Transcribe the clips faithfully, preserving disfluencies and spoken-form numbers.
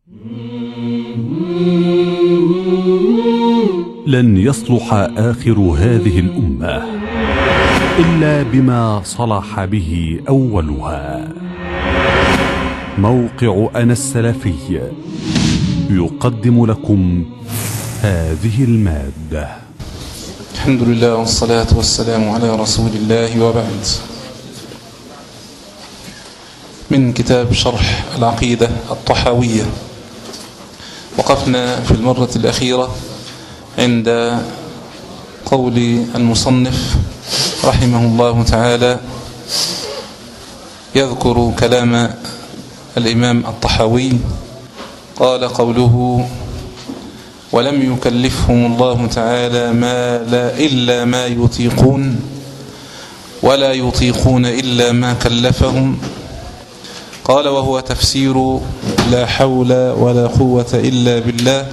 لن يصلح آخر هذه الأمة إلا بما صلح به أولها. موقع أنا السلفي يقدم لكم هذه المادة. الحمد لله والصلاة والسلام على رسول الله، وبعد. من كتاب شرح العقيدة الطحاوية، وقفنا في المرة الأخيرة عند قول المصنف رحمه الله تعالى، يذكر كلام الإمام الطحاوي. قال قوله: ولم يكلفهم الله تعالى ما لا إلا ما يطيقون، ولا يطيقون إلا ما كلفهم. قال: وهو تفسير لا حول ولا قوة إلا بالله.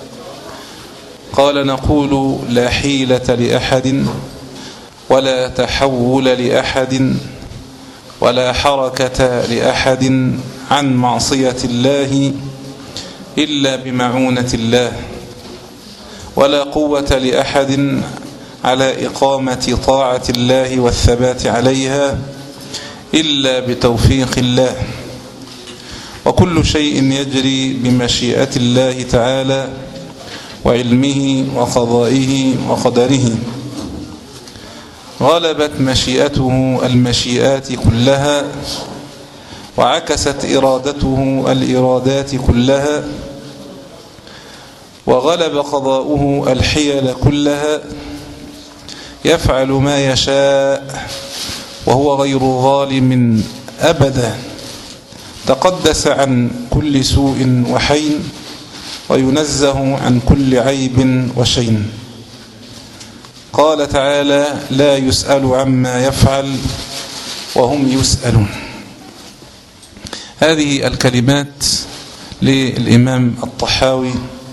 قال: نقول لا حيلة لأحد، ولا تحول لأحد، ولا حركة لأحد عن معصية الله إلا بمعونة الله، ولا قوة لأحد على إقامة طاعة الله والثبات عليها إلا بتوفيق الله. وكل شيء يجري بمشيئة الله تعالى وعلمه وقضائه وقدره. غلبت مشيئته المشيئات كلها، وعكست إرادته الإرادات كلها، وغلب قضاؤه الحيل كلها. يفعل ما يشاء وهو غير ظالم أبدا، تقدس عن كل سوء وحين، وينزه عن كل عيب وشين. قال تعالى: لا يسأل عما يفعل وهم يسألون. هذه الكلمات للإمام الطحاوي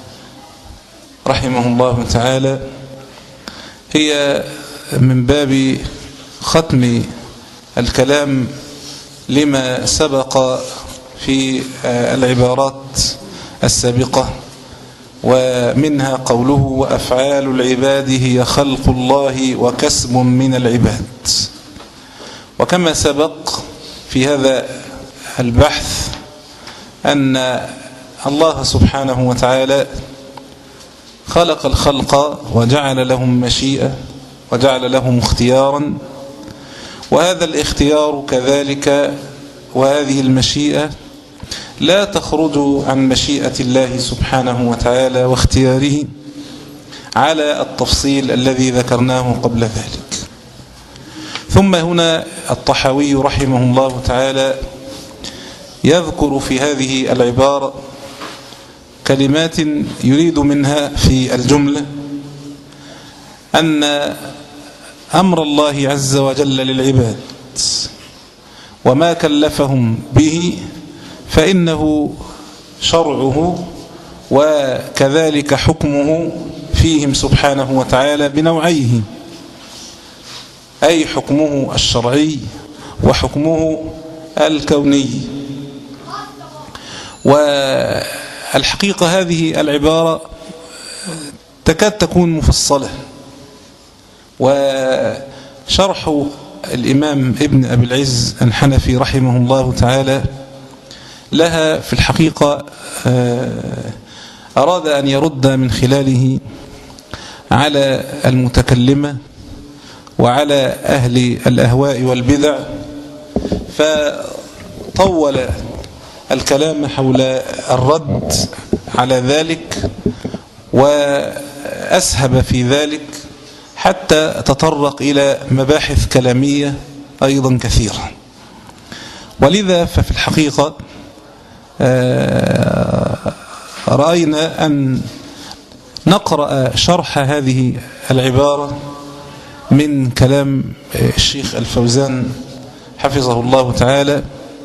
رحمه الله تعالى هي من باب ختم الكلام لما سبق في العبارات السابقة، ومنها قوله: وأفعال العباد هي خلق الله وكسب من العباد. وكما سبق في هذا البحث أن الله سبحانه وتعالى خلق الخلق وجعل لهم مشيئة وجعل لهم اختيارا، وهذا الاختيار كذلك وهذه المشيئة لا تخرج عن مشيئة الله سبحانه وتعالى واختياره على التفصيل الذي ذكرناه قبل ذلك. ثم هنا الطحاوي رحمه الله تعالى يذكر في هذه العبارة كلمات يريد منها في الجملة أن أمر الله عز وجل للعباد وما كلفهم به فإنه شرعه وكذلك حكمه فيهم سبحانه وتعالى بنوعيه، أي حكمه الشرعي وحكمه الكوني. والحقيقة هذه العبارة تكاد تكون مفصلة، وشرح الإمام ابن أبي العز الحنفي رحمه الله تعالى لها في الحقيقة أراد أن يرد من خلاله على المتكلمة وعلى أهل الأهواء والبدع، فطول الكلام حول الرد على ذلك وأسهب في ذلك حتى تطرق إلى مباحث كلامية أيضا كثيرة. ولذا ففي الحقيقة رأينا أن نقرأ شرح هذه العبارة من كلام الشيخ الفوزان حفظه الله تعالى،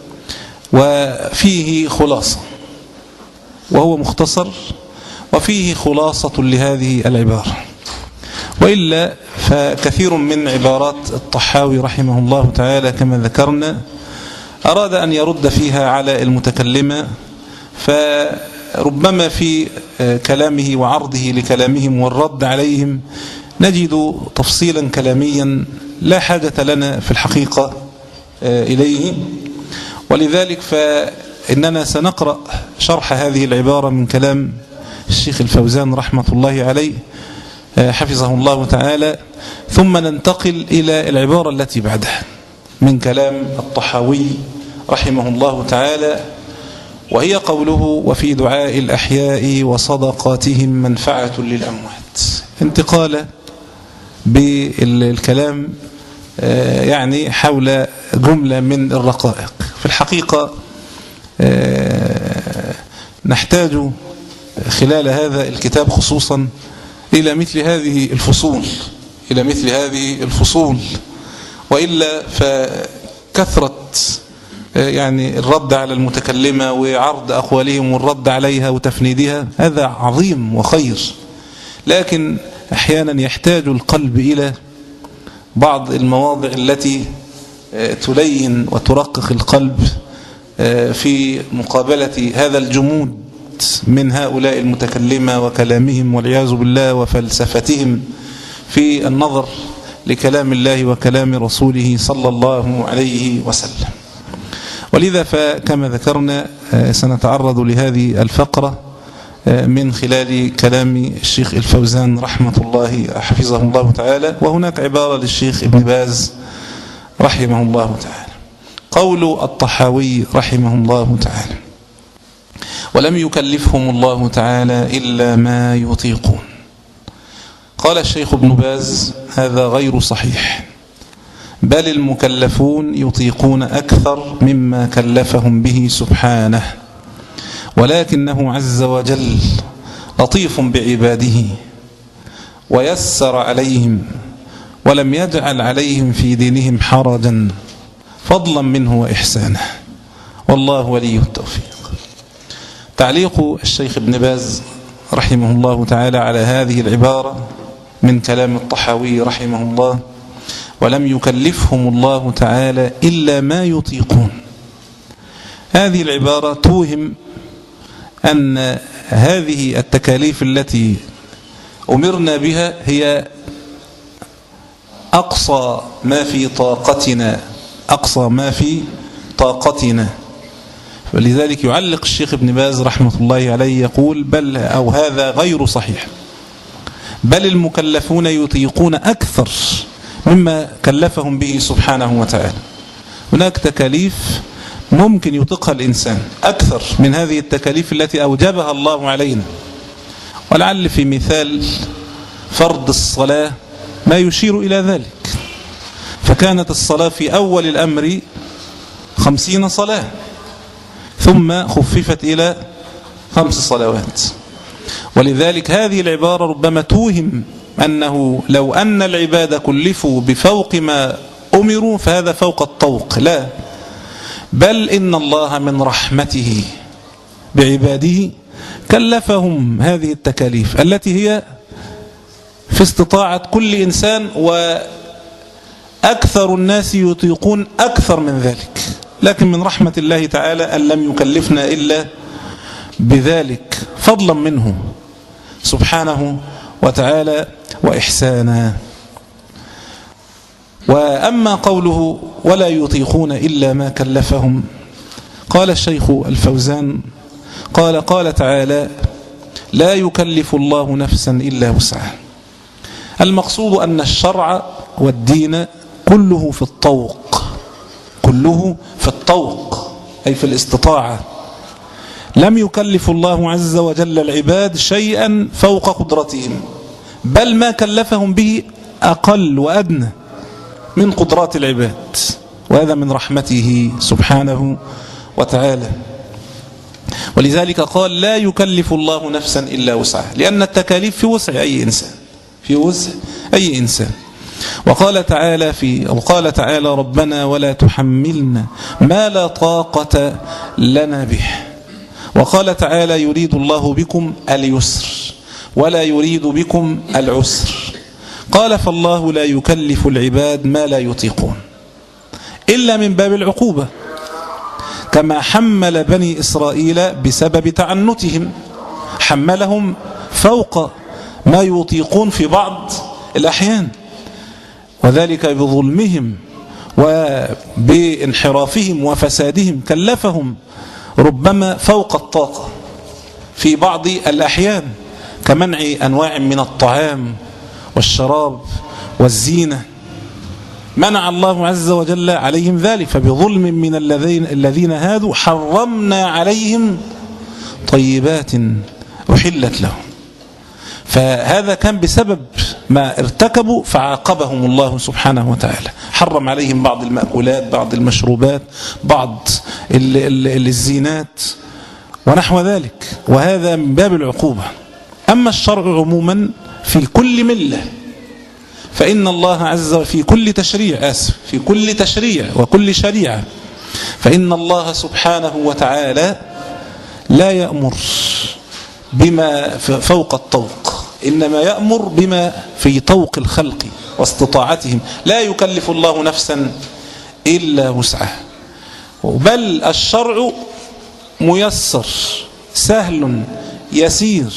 وفيه خلاصة، وهو مختصر، وفيه خلاصة لهذه العبارة. وإلا فكثير من عبارات الطحاوي رحمه الله تعالى كما ذكرنا أراد أن يرد فيها على المتكلمة، فربما في كلامه وعرضه لكلامهم والرد عليهم نجد تفصيلا كلاميا لا حاجة لنا في الحقيقة إليه، ولذلك فإننا سنقرأ شرح هذه العبارة من كلام الشيخ الفوزان رحمة الله عليه حفظه الله تعالى، ثم ننتقل إلى العبارة التي بعدها من كلام الطحاوي رحمه الله تعالى، وهي قوله: وفي دعاء الأحياء وصدقاتهم منفعة للأموات. انتقال بالكلام يعني حول جملة من الرقائق. في الحقيقة نحتاج خلال هذا الكتاب خصوصا إلى مثل هذه الفصول إلى مثل هذه الفصول وإلا فكثرة يعني الرد على المتكلمة وعرض أقوالهم والرد عليها وتفنيدها هذا عظيم وخير، لكن أحيانا يحتاج القلب إلى بعض المواضع التي تلين وترقق القلب في مقابلة هذا الجمود من هؤلاء المتكلمة وكلامهم والعياذ بالله وفلسفتهم في النظر لكلام الله وكلام رسوله صلى الله عليه وسلم. ولذا فكما ذكرنا سنتعرض لهذه الفقرة من خلال كلام الشيخ الفوزان رحمة الله حفظه الله تعالى، وهناك عبارة للشيخ ابن باز رحمه الله تعالى. قول الطحاوي رحمه الله تعالى: ولم يكلفهم الله تعالى إلا ما يطيقون. قال الشيخ ابن باز: هذا غير صحيح، بل المكلفون يطيقون أكثر مما كلفهم به سبحانه، ولكنه عز وجل لطيف بعباده ويسر عليهم ولم يجعل عليهم في دينهم حرجا فضلا منه وإحسانه، والله ولي التوفيق. تعليق الشيخ ابن باز رحمه الله تعالى على هذه العبارة من كلام الطحاوي رحمه الله: ولم يكلفهم الله تعالى إلا ما يطيقون. هذه العبارة توهم أن هذه التكاليف التي أمرنا بها هي أقصى ما في طاقتنا أقصى ما في طاقتنا ولذلك يعلق الشيخ ابن باز رحمة الله عليه يقول: بل أو هذا غير صحيح، بل المكلفون يطيقون أكثر مما كلفهم به سبحانه وتعالى. هناك تكاليف ممكن يطيقها الإنسان أكثر من هذه التكاليف التي أوجبها الله علينا، ولعل في مثال فرض الصلاة ما يشير إلى ذلك، فكانت الصلاة في أول الأمر خمسين صلاة ثم خففت إلى خمس صلوات، ولذلك هذه العبارة ربما توهم أنه لو أن العباد كلفوا بفوق ما أمروا فهذا فوق الطوق، لا، بل إن الله من رحمته بعباده كلفهم هذه التكاليف التي هي في استطاعة كل إنسان، وأكثر الناس يطيقون أكثر من ذلك، لكن من رحمة الله تعالى أن لم يكلفنا إلا بذلك فضلا منه سبحانه وتعالى وإحسانا. وأما قوله ولا يطيقون إلا ما كلفهم، قال الشيخ الفوزان قال قال تعالى: لا يكلف الله نفسا إلا وسعها. المقصود أن الشرع والدين كله في الطوق، كله في الطوق أي في الاستطاعة. لم يكلف الله عز وجل العباد شيئا فوق قدرتهم، بل ما كلفهم به أقل وأدنى من قدرات العباد، وهذا من رحمته سبحانه وتعالى. ولذلك قال: لا يكلف الله نفسا إلا وسعها، لأن التكاليف في وسع أي إنسان، في وسع أي إنسان. وقال تعالى في وقال تعالى: ربنا ولا تحملنا ما لا طاقة لنا به. وقال تعالى: يريد الله بكم اليسر ولا يريد بكم العسر. قال: فالله لا يكلف العباد ما لا يطيقون إلا من باب العقوبة، كما حمل بني إسرائيل بسبب تعنتهم، حملهم فوق ما يطيقون في بعض الأحيان، وذلك بظلمهم وبانحرافهم وفسادهم، كلفهم ربما فوق الطاقة في بعض الأحيان، كمنع أنواع من الطعام والشراب والزينة، منع الله عز وجل عليهم ذلك. فبظلم من الذين الذين هادوا حرمنا عليهم طيبات أحلت لهم. فهذا كان بسبب ما ارتكبوا فعاقبهم الله سبحانه وتعالى، حرم عليهم بعض المأكولات، بعض المشروبات، بعض الزينات ونحو ذلك، وهذا من باب العقوبة. أما الشرع عموما في كل ملة، فإن الله عز وجل في كل تشريع آسف في كل تشريع وكل شريعة، فإن الله سبحانه وتعالى لا يأمر بما فوق الطوق، إنما يأمر بما في طوق الخلق واستطاعتهم، لا يكلف الله نفسا إلا وسعها، بل الشرع ميسر سهل يسير.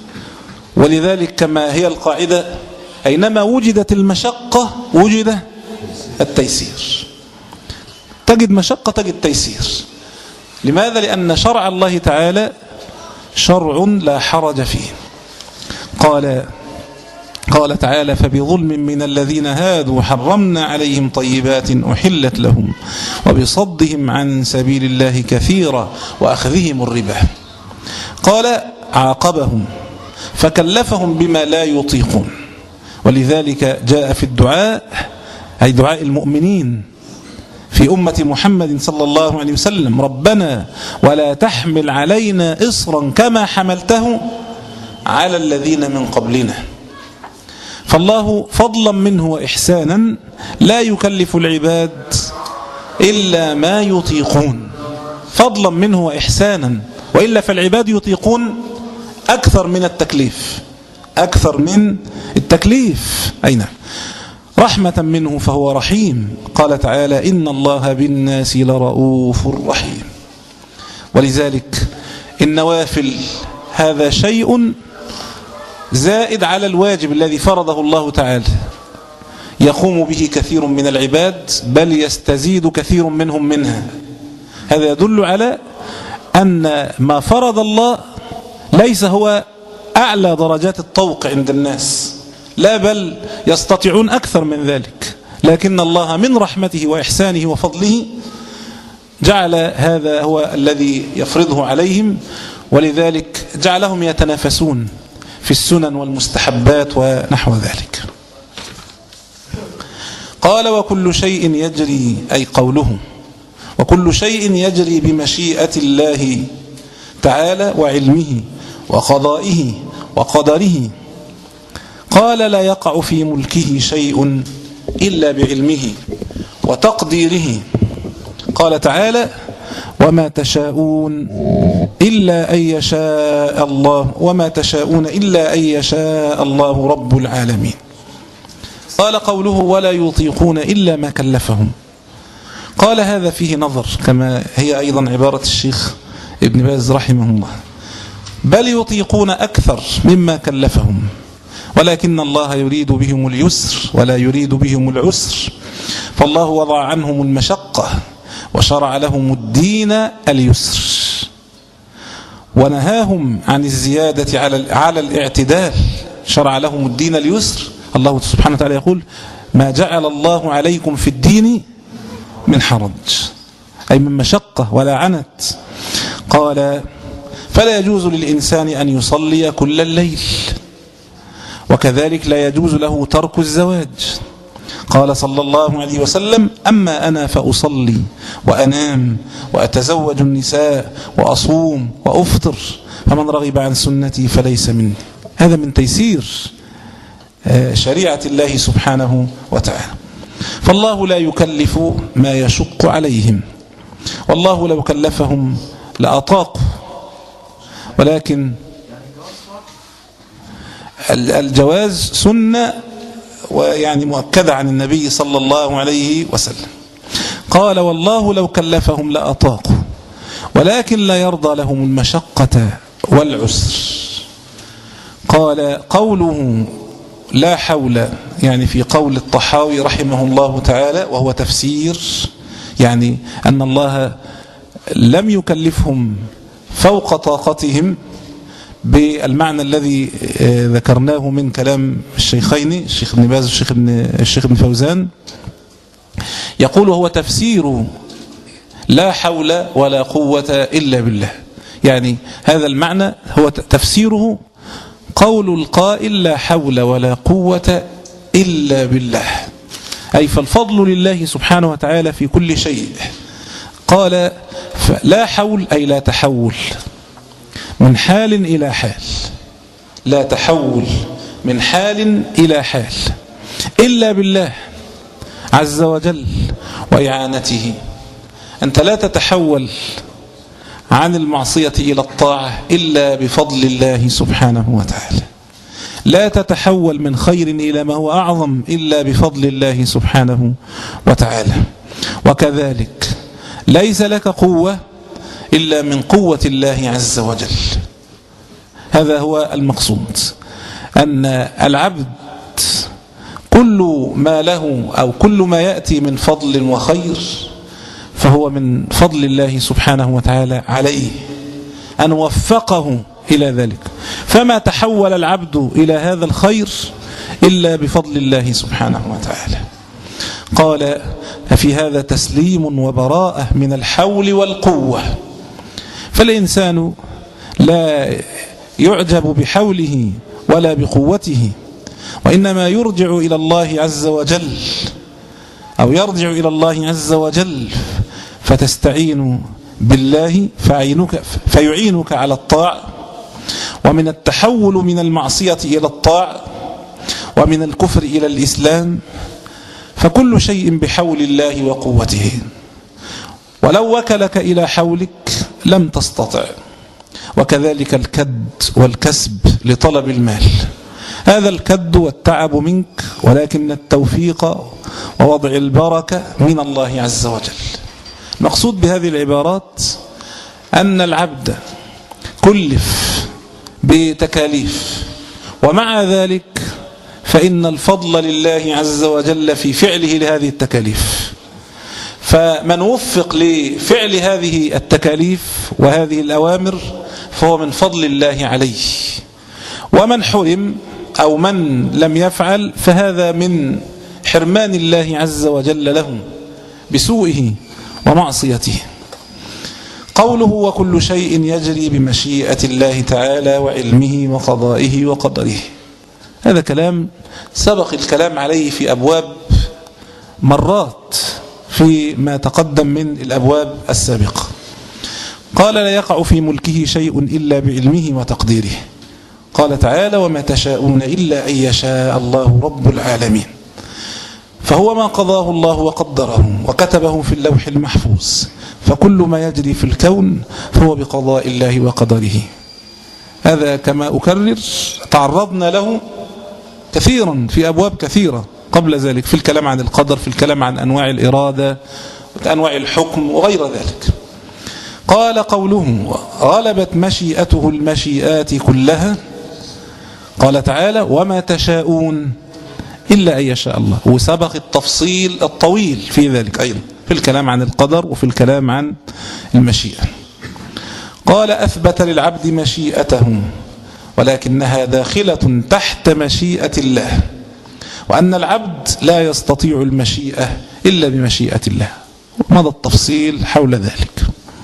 ولذلك كما هي القاعدة، أينما وجدت المشقة وجد التيسير، تجد مشقة تجد تيسير. لماذا؟ لأن شرع الله تعالى شرع لا حرج فيه. قال قال تعالى: فبظلم من الذين هادوا حرمنا عليهم طيبات أحلت لهم وبصدهم عن سبيل الله كثيرا وأخذهم الربا. قال: عاقبهم فكلفهم بما لا يطيقون. ولذلك جاء في الدعاء، أي دعاء المؤمنين في أمة محمد صلى الله عليه وسلم: ربنا ولا تحمل علينا إصرا كما حملته على الذين من قبلنا. فالله فضلا منه وإحسانا لا يكلف العباد إلا ما يطيقون، فضلا منه وإحسانا، وإلا فالعباد يطيقون أكثر من التكليف، أكثر من التكليف. أي نعم. رحمة منه فهو رحيم. قال تعالى: إن الله بالناس لرؤوف رحيم. ولذلك النوافل هذا شيء زائد على الواجب الذي فرضه الله تعالى، يقوم به كثير من العباد، بل يستزيد كثير منهم منها. هذا يدل على أن ما فرض الله ليس هو أعلى درجات الطوق عند الناس، لا، بل يستطيعون أكثر من ذلك، لكن الله من رحمته وإحسانه وفضله جعل هذا هو الذي يفرضه عليهم، ولذلك جعلهم يتنافسون في السنن والمستحبات ونحو ذلك. قال: وكل شيء يجري، أي قوله وكل شيء يجري بمشيئة الله تعالى وعلمه وقضائه وقدره. قال: لا يقع في ملكه شيء إلا بعلمه وتقديره. قال تعالى: وما تشاءون إلا أن يشاء الله وما تشاءون إلا أن يشاء الله رب العالمين. قال قوله: ولا يطيقون إلا ما كلفهم. قال: هذا فيه نظر، كما هي أيضا عبارة الشيخ ابن باز رحمه الله، بل يطيقون أكثر مما كلفهم، ولكن الله يريد بهم اليسر ولا يريد بهم العسر، فالله وضع عنهم المشقة وشرع لهم الدين اليسر، ونهاهم عن الزيادة على على الاعتدال، شرع لهم الدين اليسر. الله سبحانه وتعالى يقول: ما جعل الله عليكم في الدين من حرج، أي من مشقة ولا عنت. قال: فلا يجوز للإنسان أن يصلي كل الليل، وكذلك لا يجوز له ترك الزواج. قال صلى الله عليه وسلم: أما أنا فأصلي وأنام وأتزوج النساء وأصوم وأفطر، فمن رغب عن سنتي فليس مني. هذا من تيسير شريعة الله سبحانه وتعالى. فالله لا يكلف ما يشق عليهم، والله لو كلفهم لأطاقوا، ولكن الجواز سنة ويعني مؤكدة عن النبي صلى الله عليه وسلم. قال: والله لو كلفهم لأطاقوا ولكن لا يرضى لهم المشقة والعسر. قال قوله لا حول، يعني في قول الطحاوي رحمه الله تعالى وهو تفسير، يعني أن الله لم يكلفهم فوق طاقتهم بالمعنى الذي ذكرناه من كلام الشيخين الشيخ ابن باز والشيخ ابن الشيخ ابن فوزان. يقول هو تفسير لا حول ولا قوة إلا بالله، يعني هذا المعنى هو تفسيره قول القائل لا حول ولا قوة إلا بالله، أي فالفضل لله سبحانه وتعالى في كل شيء. قال لا حول أي لا تحول من حال إلى حال، لا تحول من حال إلى حال إلا بالله عز وجل وإعانته. أنت لا تتحول عن المعصية إلى الطاعة إلا بفضل الله سبحانه وتعالى، لا تتحول من خير إلى ما هو أعظم إلا بفضل الله سبحانه وتعالى. وكذلك ليس لك قوة إلا من قوة الله عز وجل. هذا هو المقصود، أن العبد كل ما له أو كل ما يأتي من فضل وخير فهو من فضل الله سبحانه وتعالى عليه أن وفقه إلى ذلك، فما تحول العبد إلى هذا الخير إلا بفضل الله سبحانه وتعالى. قال ففي هذا تسليم وبراءة من الحول والقوة، فالإنسان لا يعجب بحوله ولا بقوته، وإنما يرجع إلى الله عز وجل أو يرجع إلى الله عز وجل فتستعين بالله فيعينك, فيعينك على الطاعة. ومن التحول من المعصية إلى الطاعة ومن الكفر إلى الإسلام فكل شيء بحول الله وقوته، ولو وكلك إلى حولك لم تستطع. وكذلك الكد والكسب لطلب المال، هذا الكد والتعب منك، ولكن التوفيق ووضع البركة من الله عز وجل. المقصود بهذه العبارات أن العبد كلف بتكاليف، ومع ذلك فإن الفضل لله عز وجل في فعله لهذه التكاليف. فمن وفق لفعل هذه التكاليف وهذه الأوامر فهو من فضل الله عليه، ومن حرم أو من لم يفعل فهذا من حرمان الله عز وجل له بسوءه ومعصيته. قوله وكل شيء يجري بمشيئة الله تعالى وعلمه وقضائه وقدره، هذا كلام سبق الكلام عليه في أبواب مرات فيما تقدم من الأبواب السابقة. قال لا يقع في ملكه شيء إلا بعلمه وتقديره. قال تعالى وما تشاءون إلا أن يشاء الله رب العالمين. فهو ما قضاه الله وقدره وكتبه في اللوح المحفوظ، فكل ما يجري في الكون فهو بقضاء الله وقدره. هذا كما أكرر تعرضنا له كثيرا في أبواب كثيرة قبل ذلك، في الكلام عن القدر، في الكلام عن أنواع الإرادة أنواع الحكم وغير ذلك. قال قوله غلبت مشيئته المشيئات كلها، قال تعالى وما تشاءون إلا أن يشاء الله، وسبق التفصيل الطويل في ذلك أيضا في الكلام عن القدر وفي الكلام عن المشيئة. قال أثبت للعبد مشيئته ولكنها داخلة تحت مشيئة الله، وأن العبد لا يستطيع المشيئة إلا بمشيئة الله، مضى التفصيل حول ذلك.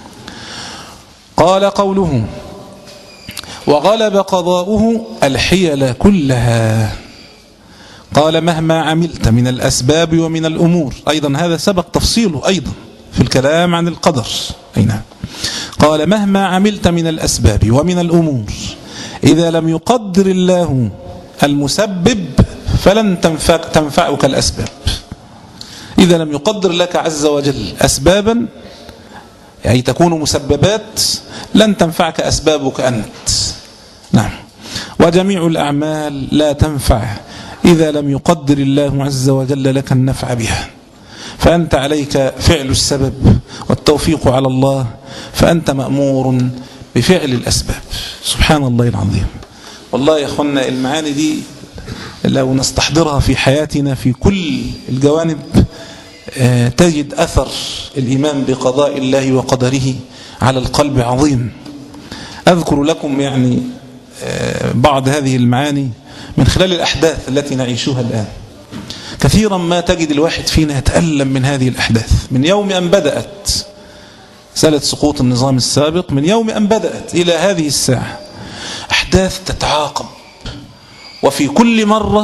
قال قوله وغلب قضاؤه الحيل كلها، قال مهما عملت من الأسباب ومن الأمور، أيضا هذا سبق تفصيله أيضا في الكلام عن القدر. أي نعم. قال مهما عملت من الأسباب ومن الأمور إذا لم يقدر الله المسبب فلن تنفع تنفعك الأسباب. إذا لم يقدر لك عز وجل أسبابا أي تكون مسببات لن تنفعك أسبابك أنت. نعم. وجميع الأعمال لا تنفع إذا لم يقدر الله عز وجل لك النفع بها، فأنت عليك فعل السبب والتوفيق على الله، فأنت مأمور بفعل الأسباب. سبحان الله العظيم. والله يا أخوانا المعاني دي لو نستحضرها في حياتنا في كل الجوانب تجد أثر الإيمان بقضاء الله وقدره على القلب عظيم. أذكر لكم يعني بعض هذه المعاني من خلال الأحداث التي نعيشها الآن. كثيرا ما تجد الواحد فينا يتألم من هذه الأحداث من يوم أن بدأت مسألة سقوط النظام السابق، من يوم أن بدأت إلى هذه الساعة أحداث تتعاقب، وفي كل مرة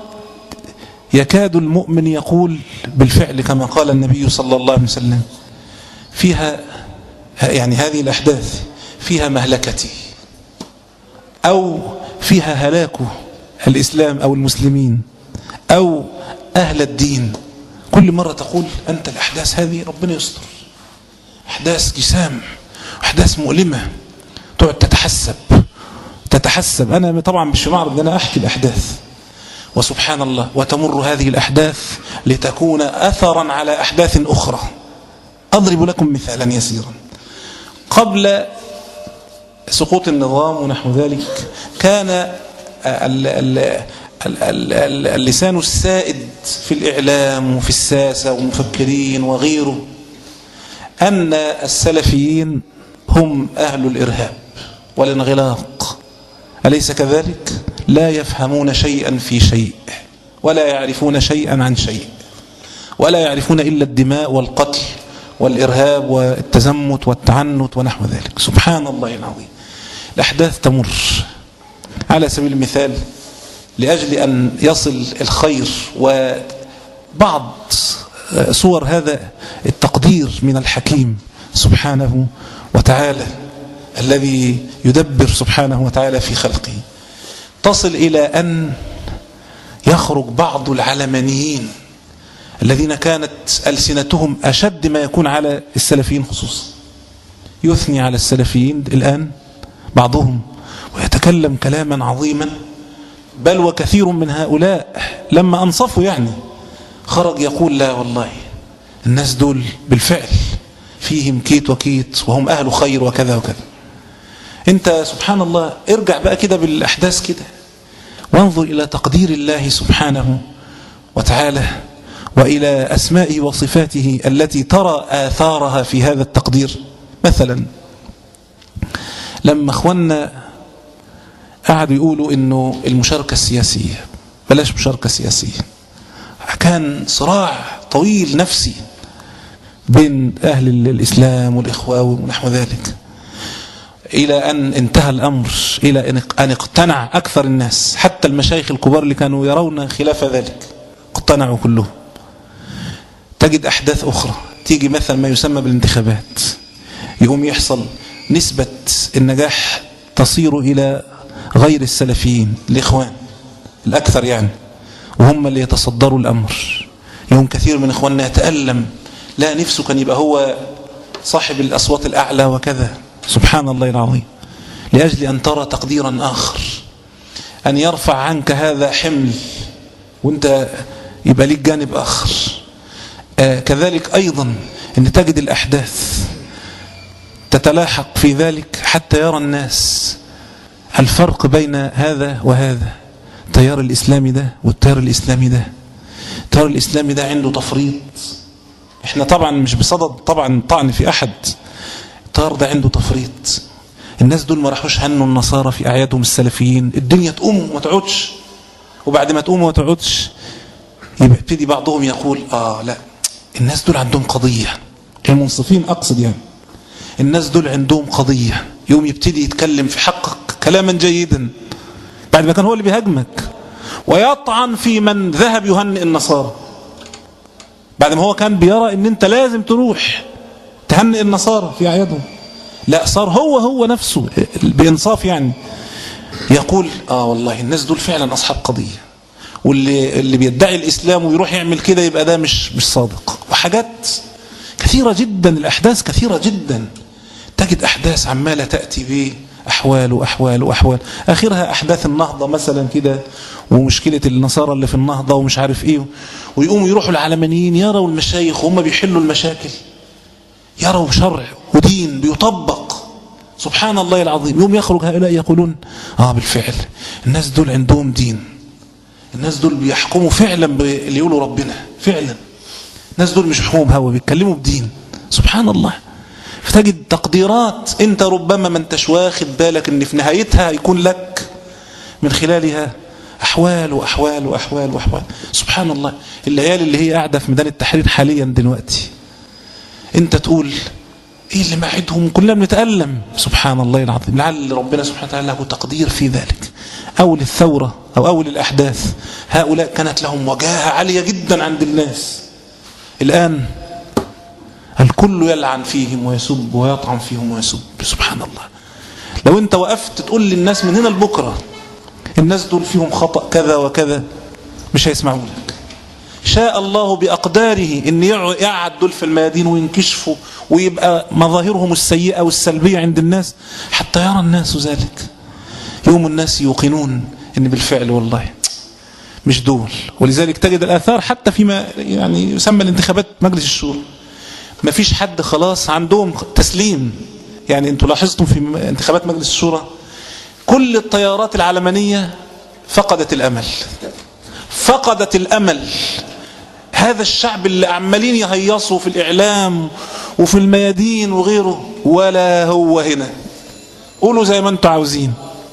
يكاد المؤمن يقول بالفعل كما قال النبي صلى الله عليه وسلم فيها يعني هذه الأحداث فيها مهلكتي أو فيها هلاك الإسلام أو المسلمين أو أهل الدين. كل مرة تقول أنت الأحداث هذه ربنا يستر، أحداث جسام، أحداث مؤلمة، تقعد تتحسب تتحسب. أنا طبعا مش في معرض أنا أحكي الأحداث، وسبحان الله وتمر هذه الأحداث لتكون أثرا على أحداث أخرى. أضرب لكم مثالا يسيرا. قبل سقوط النظام ونحو ذلك كان ال ال اللسان السائد في الإعلام وفي الساسة ومفكرين وغيره أن السلفيين هم أهل الإرهاب والانغلاق. أليس كذلك؟ لا يفهمون شيئا في شيء ولا يعرفون شيئا عن شيء ولا يعرفون إلا الدماء والقتل والإرهاب والتزمت والتعنت ونحو ذلك. سبحان الله العظيم. الأحداث تمر على سبيل المثال لأجل أن يصل الخير وبعض صور هذا التقدير من الحكيم سبحانه وتعالى الذي يدبر سبحانه وتعالى في خلقه، تصل إلى أن يخرج بعض العلمانيين الذين كانت ألسنتهم أشد ما يكون على السلفيين خصوصا، يثني على السلفيين الآن بعضهم ويتكلم كلاما عظيما، بل وكثير من هؤلاء لما أنصفوا يعني خرج يقول لا والله الناس دول بالفعل فيهم كيت وكيت وهم أهل خير وكذا وكذا. انت سبحان الله ارجع بقى كده بالأحداث كده وانظر إلى تقدير الله سبحانه وتعالى وإلى أسمائه وصفاته التي ترى آثارها في هذا التقدير. مثلا لما اخواننا قعدوا يقولوا انه المشاركة السياسية بلاش مشاركة سياسية، كان صراع طويل نفسي بين أهل الإسلام والإخوة ونحو ذلك، إلى أن انتهى الأمر إلى أن اقتنع أكثر الناس، حتى المشايخ الكبار اللي كانوا يرون خلاف ذلك اقتنعوا كلهم. تجد أحداث أخرى تيجي مثلا ما يسمى بالانتخابات، يقوم يحصل نسبة النجاح تصير إلى غير السلفيين الإخوان الأكثر يعني، وهم اللي يتصدروا الأمر. يوم كثير من إخواننا يتألم، لا نفسه كان يبقى هو صاحب الأصوات الأعلى وكذا. سبحان الله العظيم. لأجل أن ترى تقديرا آخر، أن يرفع عنك هذا حمل وانت يبقى ليك جانب آخر. آه كذلك أيضا أن تجد الأحداث تتلاحق في ذلك حتى يرى الناس الفرق بين هذا وهذا، التيار الإسلامي ده والتيار الإسلامي ده. التيار الإسلامي ده عنده تفريط، احنا طبعا مش بصدد طبعا طعن في أحد، التيار ده عنده تفريط. الناس دول ما راحوش هنوا النصارى في أعيادهم السلفيين، الدنيا تقوم وما تقعدش، وبعد ما تقوم وما تقعدش يبتدي بعضهم يقول آه لا الناس دول عندهم قضية، المنصفين أقصد يعني، الناس دول عندهم قضية، يوم يبتدي يتكلم في حقك كلاما جيدا بعد ما كان هو اللي بيهاجمك، ويطعن في من ذهب يهنئ النصارى بعد ما هو كان بيرى ان انت لازم تروح تهنئ النصارى في أعيادهم. لا، صار هو هو نفسه بإنصاف يعني يقول آه والله الناس دول فعلا أصحاب قضية، واللي اللي بيدعي الإسلام ويروح يعمل كده يبقى ده مش مش صادق. وحاجات كثيرة جدا، الأحداث كثيرة جدا. تجد أحداث عمالة تأتي بأحوال وأحوال وأحوال، آخرها أحداث النهضة مثلا كده، ومشكلة النصارى اللي في النهضة ومش عارف إيه، ويقوموا يروحوا العلمانيين يروا المشايخ وهم بيحلوا المشاكل، يروا شرع ودين بيطبق، سبحان الله العظيم. يوم يخرج هؤلاء يقولون آه بالفعل الناس دول عندهم دين، الناس دول بيحكموا فعلا باللي يقولوا ربنا، فعلا الناس دول مش بيحكموا بهوى، بيتكلموا بدين. سبحان الله. فتجد تقديرات انت ربما ما انتش واخد بالك ان في نهايتها يكون لك من خلالها احوال واحوال واحوال واحوال. سبحان الله. الليالي اللي هي قاعده في ميدان التحرير حاليا دلوقتي، انت تقول ايه اللي معدهم؟ كلنا بنتألم. سبحان الله العظيم. لعل ربنا سبحانه وتعالى له تقدير في ذلك. اول الثوره او اول الاحداث هؤلاء كانت لهم وجاهه عاليه جدا عند الناس، الان الكل يلعن فيهم ويسب ويطعن فيهم ويسب. سبحان الله. لو انت وقفت تقول للناس من هنا لبكره الناس دول فيهم خطأ كذا وكذا، مش هيسمعوا لك. شاء الله بأقداره ان يقعد دول في الميادين وينكشفوا ويبقى مظاهرهم السيئة والسلبية عند الناس حتى يرى الناس ذلك. يوم الناس يوقنون ان بالفعل والله مش دول. ولذلك تجد الآثار حتى فيما يعني يسمى الانتخابات مجلس الشورى، ما فيش حد خلاص عندهم تسليم. يعني انتوا لاحظتم في انتخابات مجلس الشورى كل التيارات العلمانية فقدت الأمل، فقدت الأمل. هذا الشعب اللي عمالين يهيصوا في الإعلام وفي الميادين وغيره، ولا هو هنا. قولوا زي ما انتوا عاوزين،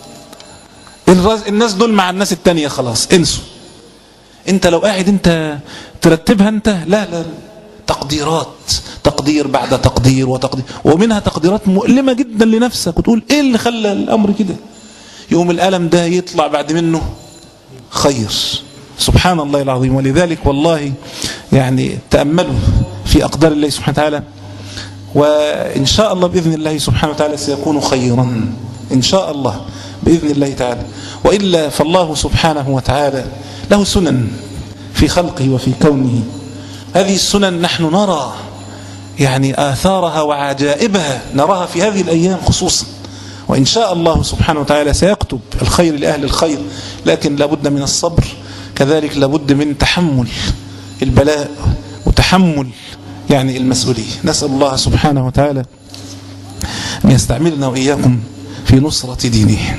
الناس دول مع الناس التانية خلاص انسوا. انت لو قاعد انت ترتبها انت، لا لا تقديرات، تقدير بعد تقدير وتقدير، ومنها تقديرات مؤلمة جدا لنفسك، وتقول ايه اللي خلى الامر كده؟ يوم الألم ده يطلع بعد منه خير. سبحان الله العظيم. ولذلك والله يعني تأملوا في أقدار الله سبحانه وتعالى، وإن شاء الله بإذن الله سبحانه وتعالى سيكون خيرا إن شاء الله بإذن الله تعالى. وإلا فالله سبحانه وتعالى له سنن في خلقه وفي كونه. هذه السنن نحن نرى يعني آثارها وعجائبها، نراها في هذه الأيام خصوصا. وإن شاء الله سبحانه وتعالى سيكتب الخير لأهل الخير، لكن لابد من الصبر، كذلك لابد من تحمل البلاء وتحمل يعني المسؤولية. نسأل الله سبحانه وتعالى أن يستعملنا وإياكم في نصرة دينه.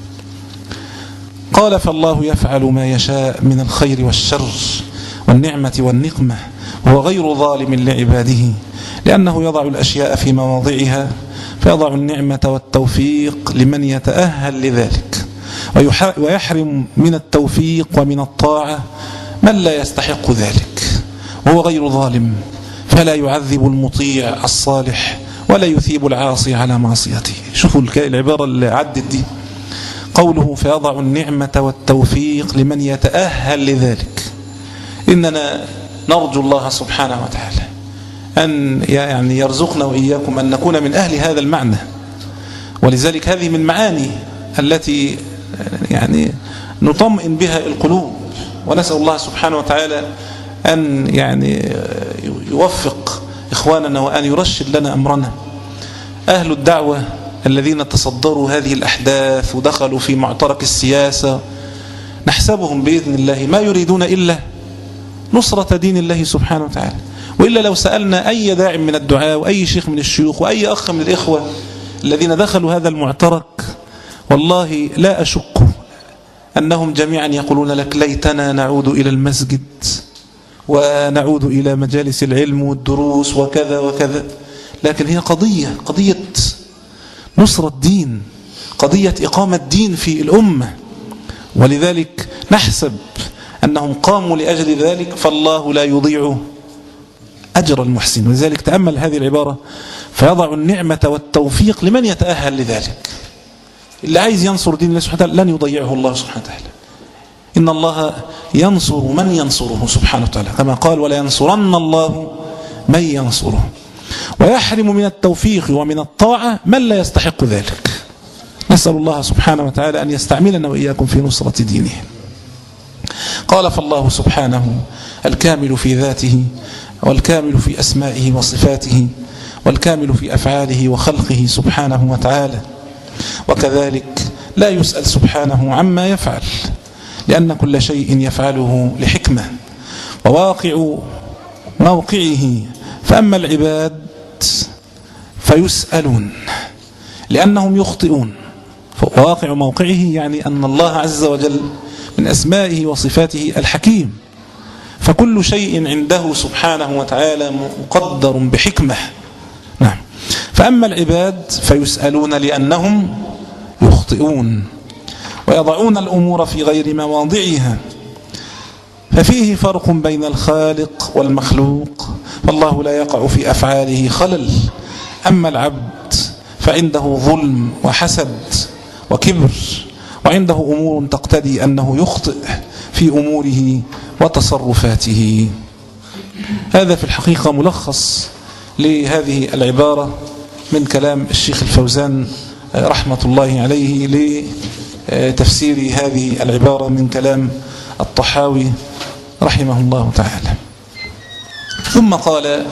قال فالله يفعل ما يشاء من الخير والشر والنعمة والنقمة، وهو غير ظالم لعباده، لأنه يضع الأشياء في مواضعها، فيضع النعمة والتوفيق لمن يتأهل لذلك، ويحرم من التوفيق ومن الطاعة من لا يستحق ذلك، وهو غير ظالم، فلا يعذب المطيع الصالح ولا يثيب العاصي على معصيته. شوفوا العبارة اللي عدت دي، قوله فيضع النعمة والتوفيق لمن يتأهل لذلك. إننا نرجو الله سبحانه وتعالى أن يعني يرزقنا وإياكم أن نكون من أهل هذا المعنى. ولذلك هذه من معاني التي يعني نطمئن بها القلوب، ونسأل الله سبحانه وتعالى أن يعني يوفق إخواننا وأن يرشد لنا أمرنا. أهل الدعوة الذين تصدروا هذه الأحداث ودخلوا في معترك السياسة نحسبهم بإذن الله ما يريدون إلا نصرة دين الله سبحانه وتعالى. وإلا لو سألنا أي داع من الدعاء وأي شيخ من الشيوخ وأي أخ من الإخوة الذين دخلوا هذا المعترك، والله لا أشك أنهم جميعا يقولون لك ليتنا نعود إلى المسجد ونعود إلى مجالس العلم والدروس وكذا وكذا. لكن هي قضية قضية نصرة الدين، قضية إقامة الدين في الأمة، ولذلك نحسب أنهم قاموا لأجل ذلك، فالله لا يضيع أجر المحسن. ولذلك تأمل هذه العبارة فيضع النعمة والتوفيق لمن يتأهل لذلك. اللي عايز ينصر دين الله سبحانه وتعالى لن يضيعه الله سبحانه وتعالى. إن الله ينصر من ينصره سبحانه وتعالى، كما قال ولا ينصرن الله من ينصره. ويحرم من التوفيق ومن الطاعة من لا يستحق ذلك. نسأل الله سبحانه وتعالى أن يستعملنا وإياكم في نصرة دينه. قال فالله سبحانه الكامل في ذاته، والكامل في أسمائه وصفاته، والكامل في أفعاله وخلقه سبحانه وتعالى، وكذلك لا يسأل سبحانه عما يفعل، لأن كل شيء يفعله لحكمة وواقع موقعه. فأما العباد فيسألون لأنهم يخطئون. وواقع موقعه يعني أن الله عز وجل من أسمائه وصفاته الحكيم، فكل شيء عنده سبحانه وتعالى مقدر بحكمة. نعم. فأما العباد فيسألون لأنهم يخطئون ويضعون الأمور في غير مواضعها، ففيه فرق بين الخالق والمخلوق، فالله لا يقع في أفعاله خلل. أما العبد فعنده ظلم وحسد وكبر، وعنده أمور تقتضي أنه يخطئ في أموره وتصرفاته. هذا في الحقيقة ملخص لهذه العبارة من كلام الشيخ الفوزان رحمة الله عليه لتفسير هذه العبارة من كلام الطحاوي رحمه الله تعالى. ثم قال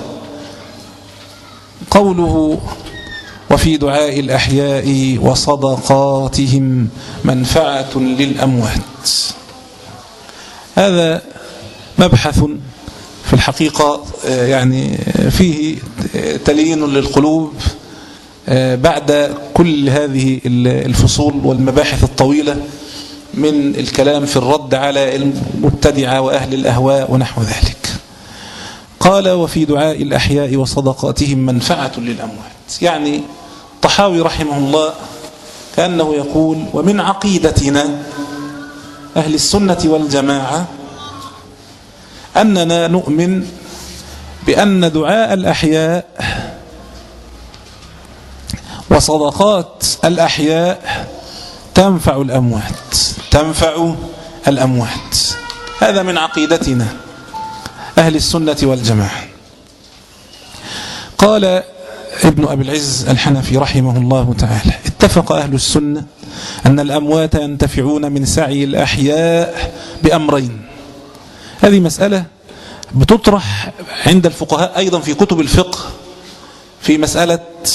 قوله وفي دعاء الأحياء وصدقاتهم منفعة للأموات، هذا مبحث في الحقيقة يعني فيه تليين للقلوب بعد كل هذه الفصول والمباحث الطويلة من الكلام في الرد على المبتدعة وأهل الأهواء ونحو ذلك. قال وفي دعاء الأحياء وصدقاتهم منفعة للأموات، يعني الطحاوي رحمه الله كأنه يقول ومن عقيدتنا أهل السنة والجماعة أننا نؤمن بأن دعاء الأحياء وصدقات الأحياء تنفع الأموات تنفع الأموات هذا من عقيدتنا أهل السنة والجماعة. قال ابن أبي العز الحنفي رحمه الله تعالى اتفق أهل السنة أن الأموات ينتفعون من سعي الأحياء بأمرين. هذه مسألة بتطرح عند الفقهاء أيضا في كتب الفقه في مسألة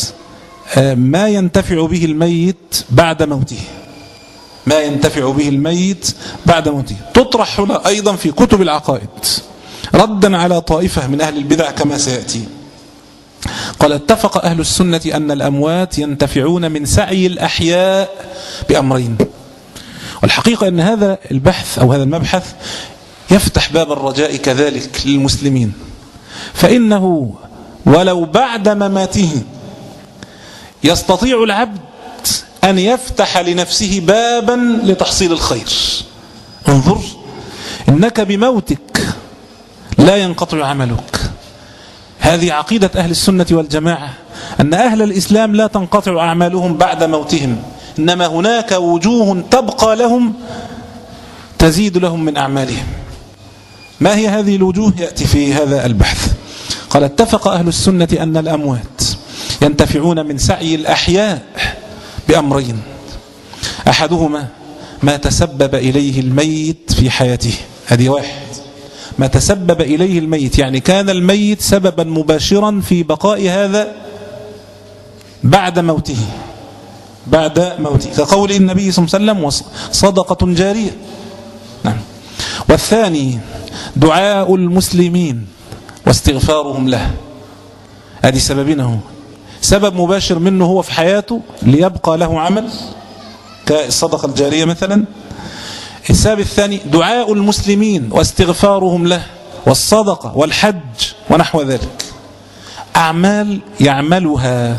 ما ينتفع به الميت بعد موته، ما ينتفع به الميت بعد موته تطرح هنا أيضا في كتب العقائد ردا على طائفة من أهل البدع كما سيأتي. قال اتفق أهل السنة أن الأموات ينتفعون من سعي الأحياء بأمرين. والحقيقة أن هذا البحث أو هذا المبحث يفتح باب الرجاء كذلك للمسلمين، فإنه ولو بعد مماته يستطيع العبد أن يفتح لنفسه بابا لتحصيل الخير. انظر إنك بموتك لا ينقطع عملك. هذه عقيدة أهل السنة والجماعة أن أهل الإسلام لا تنقطع أعمالهم بعد موتهم، إنما هناك وجوه تبقى لهم تزيد لهم من أعمالهم. ما هي هذه الوجوه؟ يأتي في هذا البحث. قال اتفق أهل السنة أن الأموات ينتفعون من سعي الأحياء بأمرين، أحدهما ما تسبب إليه الميت في حياته. هذه واحد، ما تسبب إليه الميت يعني كان الميت سببا مباشرا في بقاء هذا بعد موته بعد موته كقول النبي صلى الله عليه وسلم صدقة جارية. نعم. والثاني دعاء المسلمين واستغفارهم له. هذه سببينه، سبب مباشر منه هو في حياته ليبقى له عمل كالصدقة الجارية مثلا. السبب الثاني دعاء المسلمين واستغفارهم له والصدقة والحج ونحو ذلك، أعمال يعملها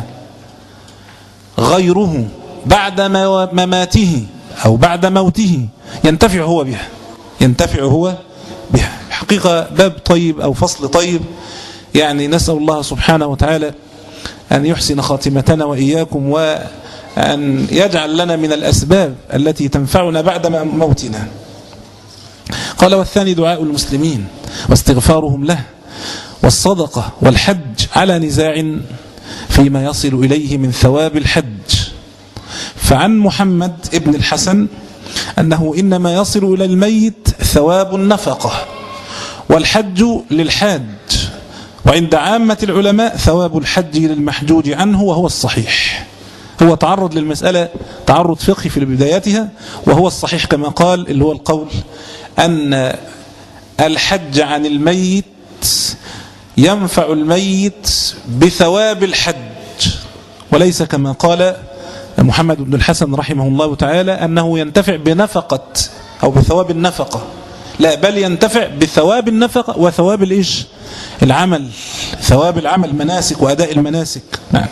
غيره بعد مماته أو بعد موته ينتفع هو بها ينتفع هو بها. حقيقة باب طيب أو فصل طيب، يعني نسأل الله سبحانه وتعالى أن يحسن خاتمتنا وإياكم وأن يجعل لنا من الأسباب التي تنفعنا بعد موتنا. قال والثاني دعاء المسلمين واستغفارهم له والصدقة والحج على نزاع فيما يصل إليه من ثواب الحج. فعن محمد ابن الحسن أنه إنما يصل إلى الميت ثواب النفقة والحج للحاج، وعند عامة العلماء ثواب الحج للمحجوج عنه، وهو الصحيح. هو تعرض للمسألة تعرض فقهي في بداياتها، وهو الصحيح كما قال اللي هو القول أن الحج عن الميت ينفع الميت بثواب الحج وليس كما قال محمد بن الحسن رحمه الله تعالى أنه ينتفع بنفقة أو بثواب النفقة، لا، بل ينتفع بثواب النفقة وثواب الإيش العمل، ثواب العمل، مناسك وأداء المناسك. نعم.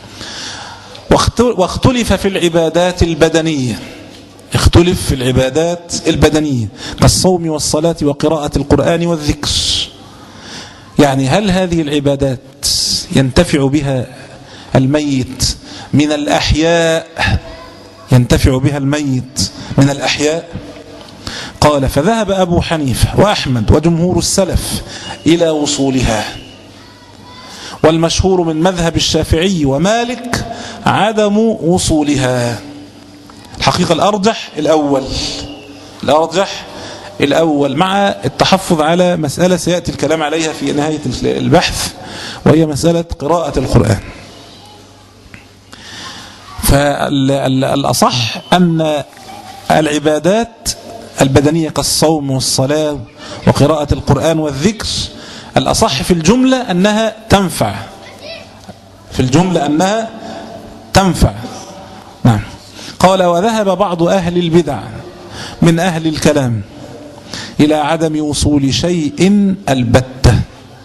واختلف في العبادات البدنية، اختلف في العبادات البدنية كالصوم والصلاة وقراءة القرآن والذكر. يعني هل هذه العبادات ينتفع بها الميت من الأحياء، ينتفع بها الميت من الأحياء؟ قال: فذهب أبو حنيفة وأحمد وجمهور السلف إلى وصولها، والمشهور من مذهب الشافعي ومالك عدم وصولها. الحقيقة الأرجح الأول، الأرجح الأول، مع التحفظ على مسألة سيأتي الكلام عليها في نهاية البحث، وهي مسألة قراءة القرآن. فالأصح أن العبادات البدنية كالصوم والصلاة وقراءة القرآن والذكر، الأصح في الجملة أنها تنفع، في الجملة أنها تنفع. نعم. قال: وذهب بعض أهل البدع من أهل الكلام إلى عدم وصول شيء البتة،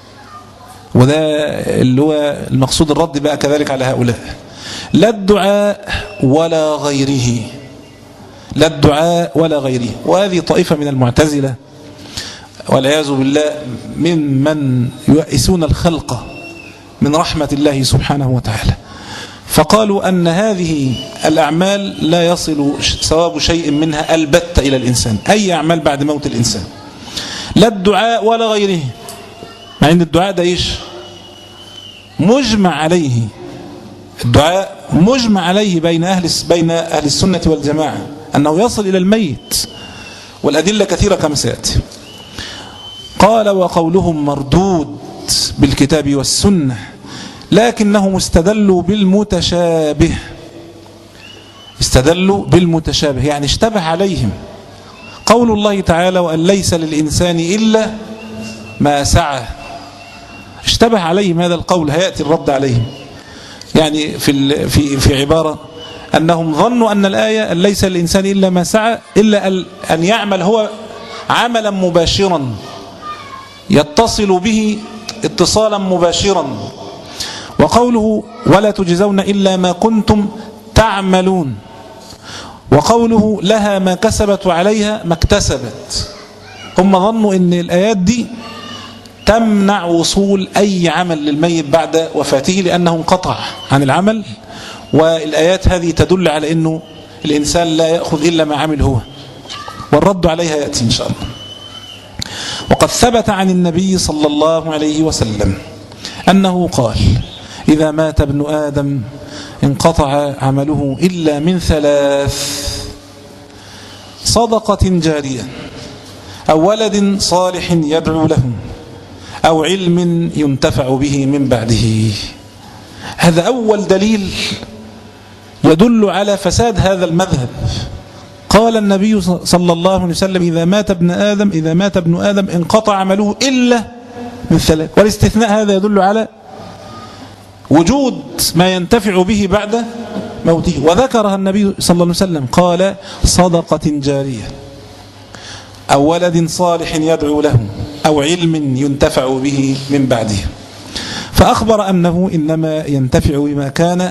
وده اللي هو المقصود الرد بقى كذلك على هؤلاء، لا الدعاء ولا غيره، لا الدعاء ولا غيره. وهذه طائفة من المعتزلة والعياذ بالله ممن يؤسون الخلق من رحمة الله سبحانه وتعالى، فقالوا أن هذه الأعمال لا يصل ثواب شيء منها البتة إلى الإنسان، أي أعمال بعد موت الإنسان، لا الدعاء ولا غيره، مع أن الدعاء ده إيش مجمع عليه، الدعاء مجمع عليه بين أهل بين أهل السنة والجماعة أنه يصل إلى الميت، والأدلة كثيرة كما سيأتي. قال: وقولهم مردود بالكتاب والسنة، لكنهم استدلوا بالمتشابه، استدلوا بالمتشابه يعني اشتبه عليهم. قول الله تعالى: وأن ليس للإنسان إلا ما سعى، اشتبه عليهم هذا القول، هيأتي الرد عليهم. يعني في في في عبارة أنهم ظنوا أن الآية أن ليس للإنسان إلا ما سعى، إلا أن يعمل هو عملا مباشرا يتصل به اتصالا مباشرا. وقوله: ولا تجزون إلا ما كنتم تعملون، وقوله: لها ما كسبت وعليها ما اكتسبت. هم ظنوا أن الآيات دي تمنع وصول أي عمل للميت بعد وفاته لأنه انقطع عن العمل، والآيات هذه تدل على أنه الإنسان لا يأخذ إلا ما عمل هو، والرد عليها يأتي إن شاء الله. وقد ثبت عن النبي صلى الله عليه وسلم أنه قال: إذا مات ابن آدم انقطع عمله إلا من ثلاث: صدقة جارية، أو ولد صالح يدعو له، أو علم ينتفع به من بعده. هذا أول دليل يدل على فساد هذا المذهب. قال النبي صلى الله عليه وسلم: إذا مات ابن آدم إذا مات ابن آدم انقطع عمله إلا من ثلاث، والاستثناء هذا يدل على وجود ما ينتفع به بعد موته، وذكرها النبي صلى الله عليه وسلم، قال: صدقة جارية، أو ولد صالح يدعو له، أو علم ينتفع به من بعده. فأخبر أنه إنما ينتفع بما كان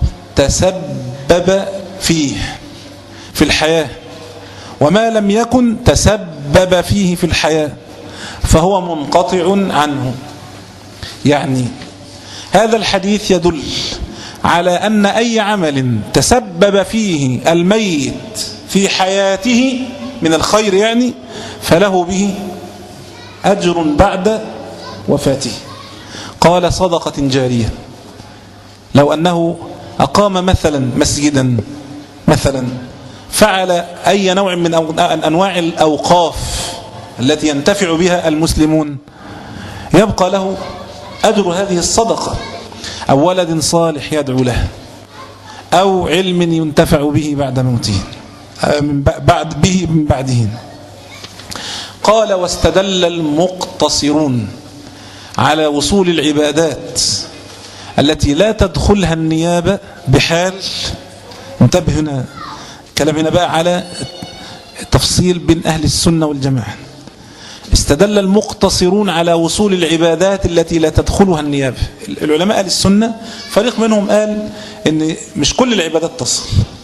تسبب فيه في الحياة، وما لم يكن تسبب فيه في الحياة فهو منقطع عنه. يعني هذا الحديث يدل على أن أي عمل تسبب فيه الميت في حياته من الخير يعني فله به أجر بعد وفاته. قال: صدقة جارية، لو أنه أقام مثلا مسجدا، مثلا فعل أي نوع من أنواع الأوقاف التي ينتفع بها المسلمون، يبقى له أجر هذه الصدقة. أو ولد صالح يدعو له، أو علم ينتفع به بعد موته، من بعد به من بعده. قال: واستدل المقتصرون على وصول العبادات التي لا تدخلها النيابة بحال. انتبه هنا، كلام هنا بقى على تفصيل بين أهل السنة والجماعة. استدل المقتصرون على وصول العبادات التي لا تدخلها النيابة. العلماء أهل السنة فريق منهم قال إن مش كل العبادات تصل،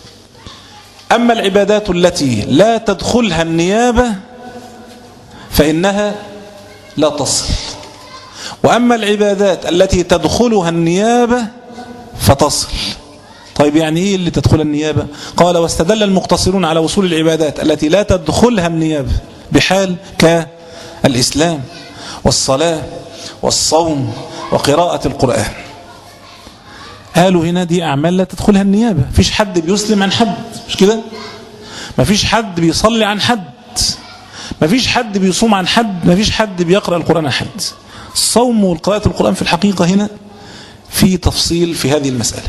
أما العبادات التي لا تدخلها النيابة فإنها لا تصل، وأما العبادات التي تدخلها النيابة فتصل. طيب يعني إيه اللي تدخل النيابة؟ قال واستدل المقتصرون على وصول العبادات التي لا تدخلها النيابة بحال كالإسلام والصلاة والصوم وقراءة القرآن. قالوا هنا دي أعمال لا تدخلها النيابة. مفيش حد بيسلم عن حد، مش كده؟ مفيش حد بيصلي عن حد، مفيش حد بيصوم عن حد، مفيش حد بيقرأ القرآن عن حد. الصوم والقراءة القرآن في الحقيقة هنا في تفصيل في هذه المسألة،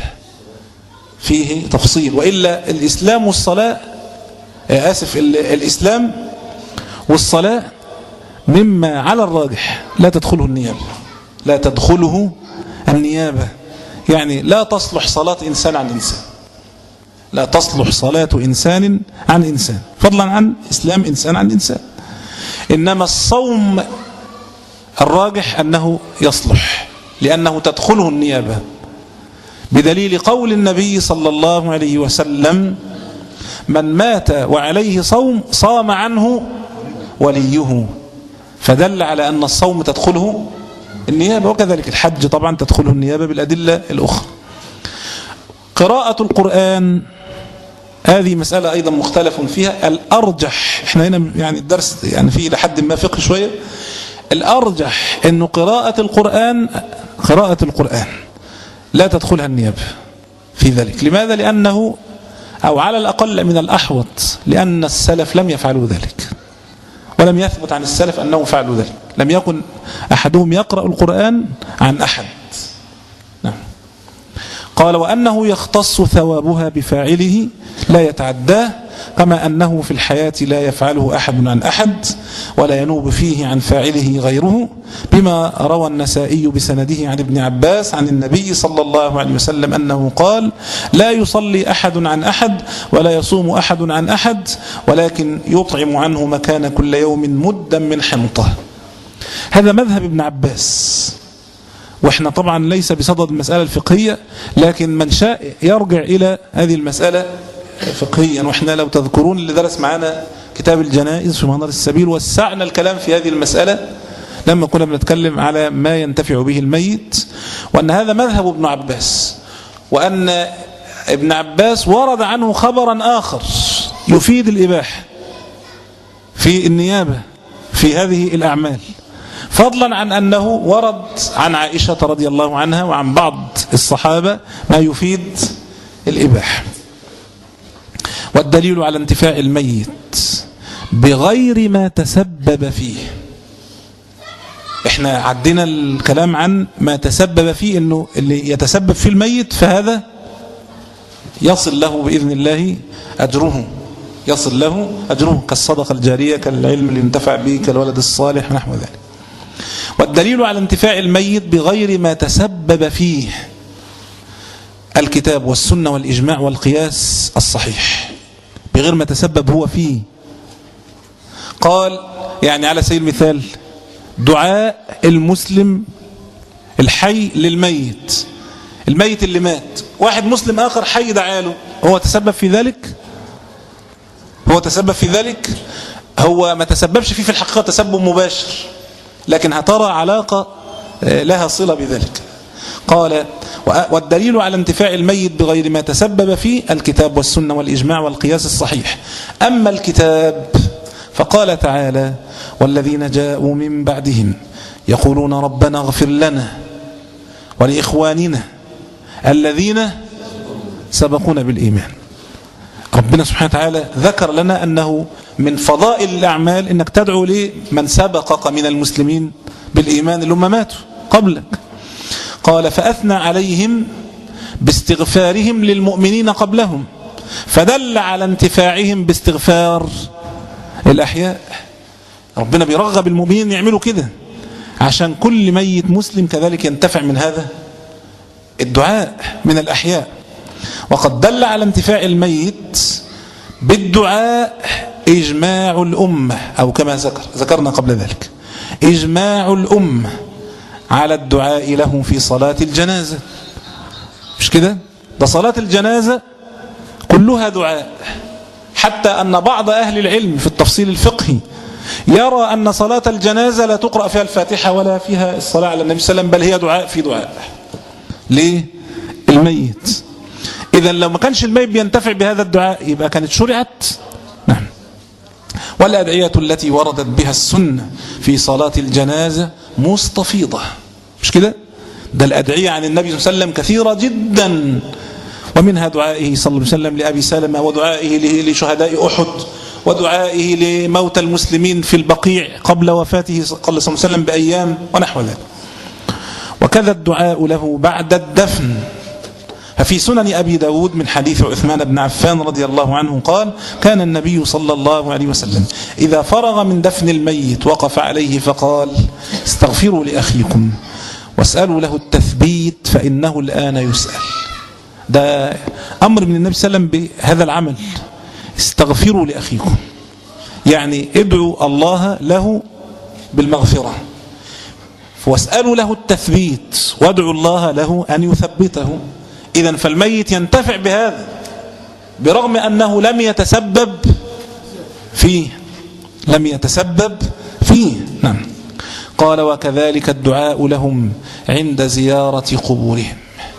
فيه تفصيل. وإلا الإسلام والصلاة آسف الإسلام والصلاة مما على الراجح لا تدخله النيابة، لا تدخله النيابة، يعني لا تصلح صلاة إنسان عن إنسان، لا تصلح صلاة إنسان عن إنسان، فضلا عن إسلام إنسان عن إنسان. إنما الصوم الراجح أنه يصلح لأنه تدخله النيابة، بدليل قول النبي صلى الله عليه وسلم من مات وعليه صوم صام عنه وليه، فدل على أن الصوم تدخله النيابة. وكذلك الحج طبعا تدخله النيابة بالأدلة الأخرى. قراءة القرآن هذه مسألة أيضا مختلف فيها. الأرجح، احنا هنا يعني الدرس يعني فيه لحد ما فقه شوية، الأرجح أن قراءة القرآن قراءة القرآن لا تدخلها النيابة في ذلك. لماذا؟ لأنه أو على الأقل من الأحوط لأن السلف لم يفعلوا ذلك، ولم يثبت عن السلف أنهم فعلوا ذلك. لم يكن أحدهم يقرأ القرآن عن أحد. نعم. قال وأنه يختص ثوابها بفاعله لا يتعداه، كما أنه في الحياة لا يفعله أحد عن أحد ولا ينوب فيه عن فاعله غيره، بما روى النسائي بسنده عن ابن عباس عن النبي صلى الله عليه وسلم أنه قال لا يصلي أحد عن أحد ولا يصوم أحد عن أحد، ولكن يطعم عنه مكان كل يوم مدا من حنطة. هذا مذهب ابن عباس، وإحنا طبعا ليس بصدد المسألة الفقهية، لكن من شاء يرجع إلى هذه المسألة فقهيا. وإحنا لو تذكرون اللي درس معنا كتاب الجنائز في منار السبيل وسعنا الكلام في هذه المسألة لما كنا بنتكلم على ما ينتفع به الميت، وأن هذا مذهب ابن عباس، وأن ابن عباس ورد عنه خبرا آخر يفيد الإباحة في النيابة في هذه الأعمال، فضلا عن أنه ورد عن عائشة رضي الله عنها وعن بعض الصحابة ما يفيد الإباحة. والدليل على انتفاع الميت بغير ما تسبب فيه. احنا عدينا الكلام عن ما تسبب فيه، انه اللي يتسبب في الميت فهذا يصل له بإذن الله أجره، يصل له أجره كالصدقة الجارية، كالعلم اللي ينتفع به، كالولد الصالح ونحو ذلك. والدليل على انتفاع الميت بغير ما تسبب فيه الكتاب والسنة والإجماع والقياس الصحيح، بغير ما تسبب هو فيه. قال يعني على سبيل المثال دعاء المسلم الحي للميت، الميت اللي مات واحد مسلم آخر حي دعاله، هو تسبب في ذلك؟ هو تسبب في ذلك؟ هو ما تسببش فيه في الحقيقة تسبب مباشر، لكن هترى علاقة لها صلة بذلك. قال والدليل على انتفاع الميت بغير ما تسبب فيه الكتاب والسنة والإجماع والقياس الصحيح. أما الكتاب فقال تعالى والذين جاءوا من بعدهم يقولون ربنا اغفر لنا ولإخواننا الذين سبقونا بالإيمان. ربنا سبحانه وتعالى ذكر لنا أنه من فضائل الأعمال أنك تدعو لمن سبقك من المسلمين بالإيمان اللي هم ماتوا قبلك. قال فأثنى عليهم باستغفارهم للمؤمنين قبلهم، فدل على انتفاعهم باستغفار الأحياء. ربنا بيرغب المؤمنين يعملوا كده عشان كل ميت مسلم كذلك ينتفع من هذا الدعاء من الأحياء. وقد دل على انتفاع الميت بالدعاء إجماع الأمة، أو كما ذكر ذكرنا قبل ذلك إجماع الأمة على الدعاء له في صلاة الجنازة. مش كده؟ ده صلاة الجنازة كلها دعاء، حتى أن بعض أهل العلم في التفصيل الفقهي يرى أن صلاة الجنازة لا تقرأ فيها الفاتحة ولا فيها الصلاة على النبي صلى الله عليه وسلم، بل هي دعاء في دعاء. ليه؟ الميت. إذا لو ما كانش الميت بينتفع بهذا الدعاء يبقى كانت شرعت. نعم. والأدعية التي وردت بها السنة في صلاة الجنازة مستفيضة. مش كده؟ ده الأدعية عن النبي صلى الله عليه وسلم كثيرة جدا، ومنها دعائه صلى الله عليه وسلم لأبي سلمة، ودعائه لشهداء أحد، ودعائه لموتى المسلمين في البقيع قبل وفاته صلى الله عليه وسلم بأيام ونحو ذلك. وكذا الدعاء له بعد الدفن. ففي سنن أبي داود من حديث عثمان بن عفان رضي الله عنه قال: كان النبي صلى الله عليه وسلم إذا فرغ من دفن الميت وقف عليه فقال: استغفروا لأخيكم واسألوا له التثبيت فإنه الآن يسأل. ده أمر من النبي صلى الله عليه وسلم بهذا العمل، استغفروا لأخيكم، يعني ادعوا الله له بالمغفرة، واسألوا له التثبيت، وادعوا الله له أن يثبته. إذن فالميت ينتفع بهذا برغم أنه لم يتسبب فيه لم يتسبب فيه نعم. قال: وكذلك الدعاء لهم عند زيارة قبورهم.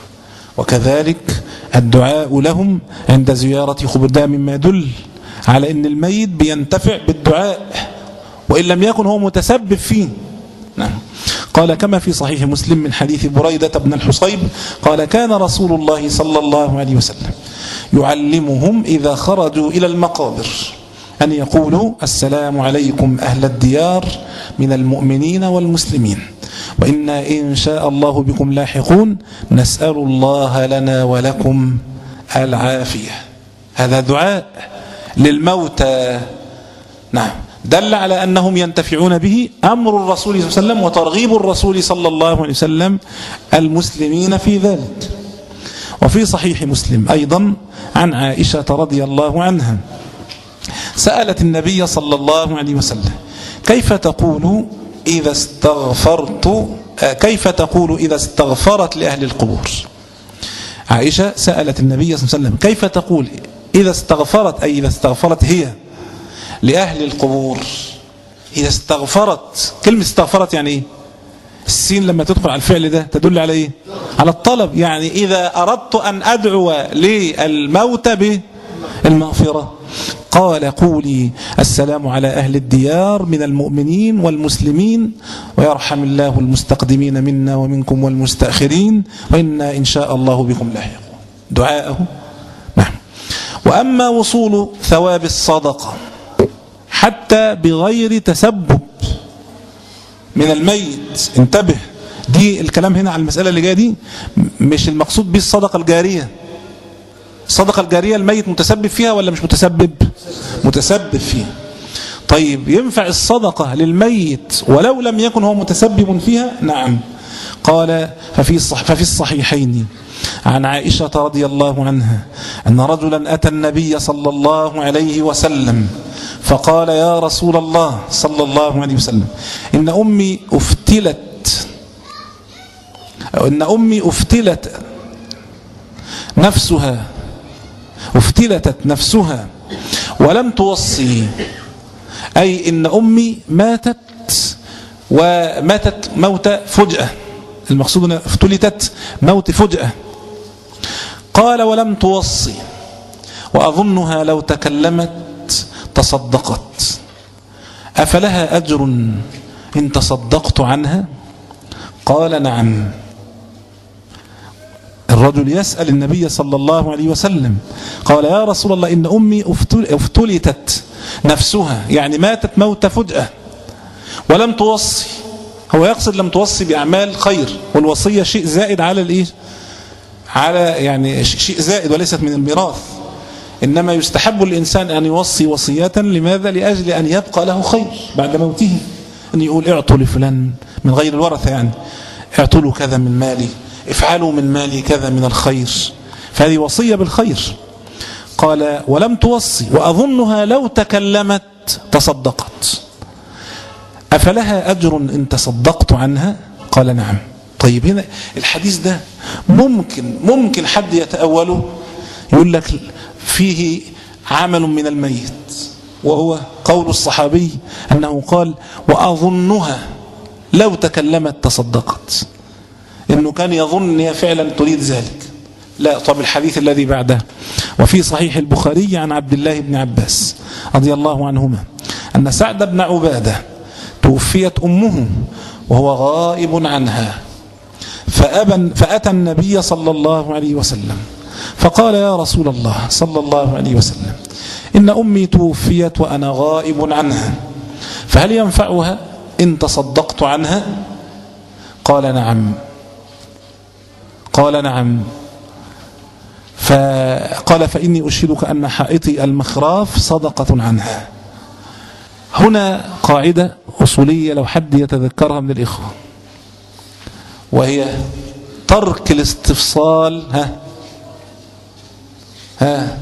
وكذلك الدعاء لهم عند زيارة قبور، ده مما يدل على أن الميت بينتفع بالدعاء وإن لم يكن هو متسبب فيه. نعم. قال: كما في صحيح مسلم من حديث بريدة بن الحصيب قال: كان رسول الله صلى الله عليه وسلم يعلمهم إذا خرجوا إلى المقابر أن يقولوا: السلام عليكم أهل الديار من المؤمنين والمسلمين، وإنا إن شاء الله بكم لاحقون، نسأل الله لنا ولكم العافية. هذا دعاء للموتى. نعم. دل على أنهم ينتفعون به، أمر الرسول صلى الله عليه وسلم وترغيب الرسول صلى الله عليه وسلم المسلمين في ذلك. وفي صحيح مسلم أيضا عن عائشة رضي الله عنها سألت النبي صلى الله عليه وسلم: كيف تقول إذا استغفرت كيف تقول إذا استغفرت لأهل القبور؟ عائشة سألت النبي صلى الله عليه وسلم: كيف تقول إذا استغفرت، أي إذا استغفرت هي لأهل القبور؟ إذا استغفرت، كلمة استغفرت يعني إيه؟ السين لما تدخل على الفعل ده تدل على إيه؟ على الطلب. يعني إذا أردت أن أدعو للموت بالمغفرة قال: قولي السلام على أهل الديار من المؤمنين والمسلمين، ويرحم الله المستقدمين منا ومنكم والمستأخرين، وإنا إن شاء الله بكم لاحقون. دعاءه. نعم. وأما وصول ثواب الصدقة حتى بغير تسبب من الميت، انتبه، دي الكلام هنا على المسألة اللي جاية دي مش المقصود به الصدقة الجارية. الصدقة الجارية الميت متسبب فيها ولا مش متسبب؟ متسبب فيها. طيب ينفع الصدقة للميت ولو لم يكن هو متسبب فيها؟ نعم. قال: ففي الصح ففي الصحيحين عن عائشة رضي الله عنها أن رجلا أتى النبي صلى الله عليه وسلم فقال: يا رسول الله صلى الله عليه وسلم، إن أمي أفتلت إن أمي أفتلت نفسها افتلتت نفسها ولم توصي، أي إن أمي ماتت وماتت موت فجأة، المقصود أنها افتلتت موت فجأة. قال: ولم توصي، وأظنها لو تكلمت تصدقت، أفلها أجر إن تصدقت عنها؟ قال: نعم. الرجل يسأل النبي صلى الله عليه وسلم قال: يا رسول الله، إن أمي افتلتت نفسها، يعني ماتت موت فجأة، ولم توصي. هو يقصد لم توصي بأعمال خير، والوصية شيء زائد على الإيه؟ على يعني شيء زائد وليست من الميراث. إنما يستحب الإنسان أن يوصي وصية. لماذا؟ لأجل أن يبقى له خير بعد موته، أن يقول: اعطوا لفلان من غير الورثة، يعني اعطوا له كذا من مالي، افعلوا من مالي كذا من الخير، فهذه وصية بالخير. قال ولم توصي وأظنها لو تكلمت تصدقت، أفلها أجر إن تصدقت عنها؟ قال نعم. طيب هنا الحديث ده ممكن ممكن حد يتأوله يقول لك فيه عمل من الميت، وهو قول الصحابي أنه قال وأظنها لو تكلمت تصدقت، إنه كان يظن أن هي فعلا تريد ذلك. لا. طب الحديث الذي بعده وفي صحيح البخاري عن عبد الله بن عباس رضي الله عنهما أن سعد بن عبادة توفيت أمه وهو غائب عنها، فأبن فأتى النبي صلى الله عليه وسلم فقال يا رسول الله صلى الله عليه وسلم إن أمي توفيت وأنا غائب عنها، فهل ينفعها إن تصدقت عنها؟ قال نعم. قال نعم. فقال فإني أشهدك أن حائطي المخراف صدقة عنها. هنا قاعدة أصولية لو حد يتذكرها من الإخوة، وهي ترك الاستفصال. ها ها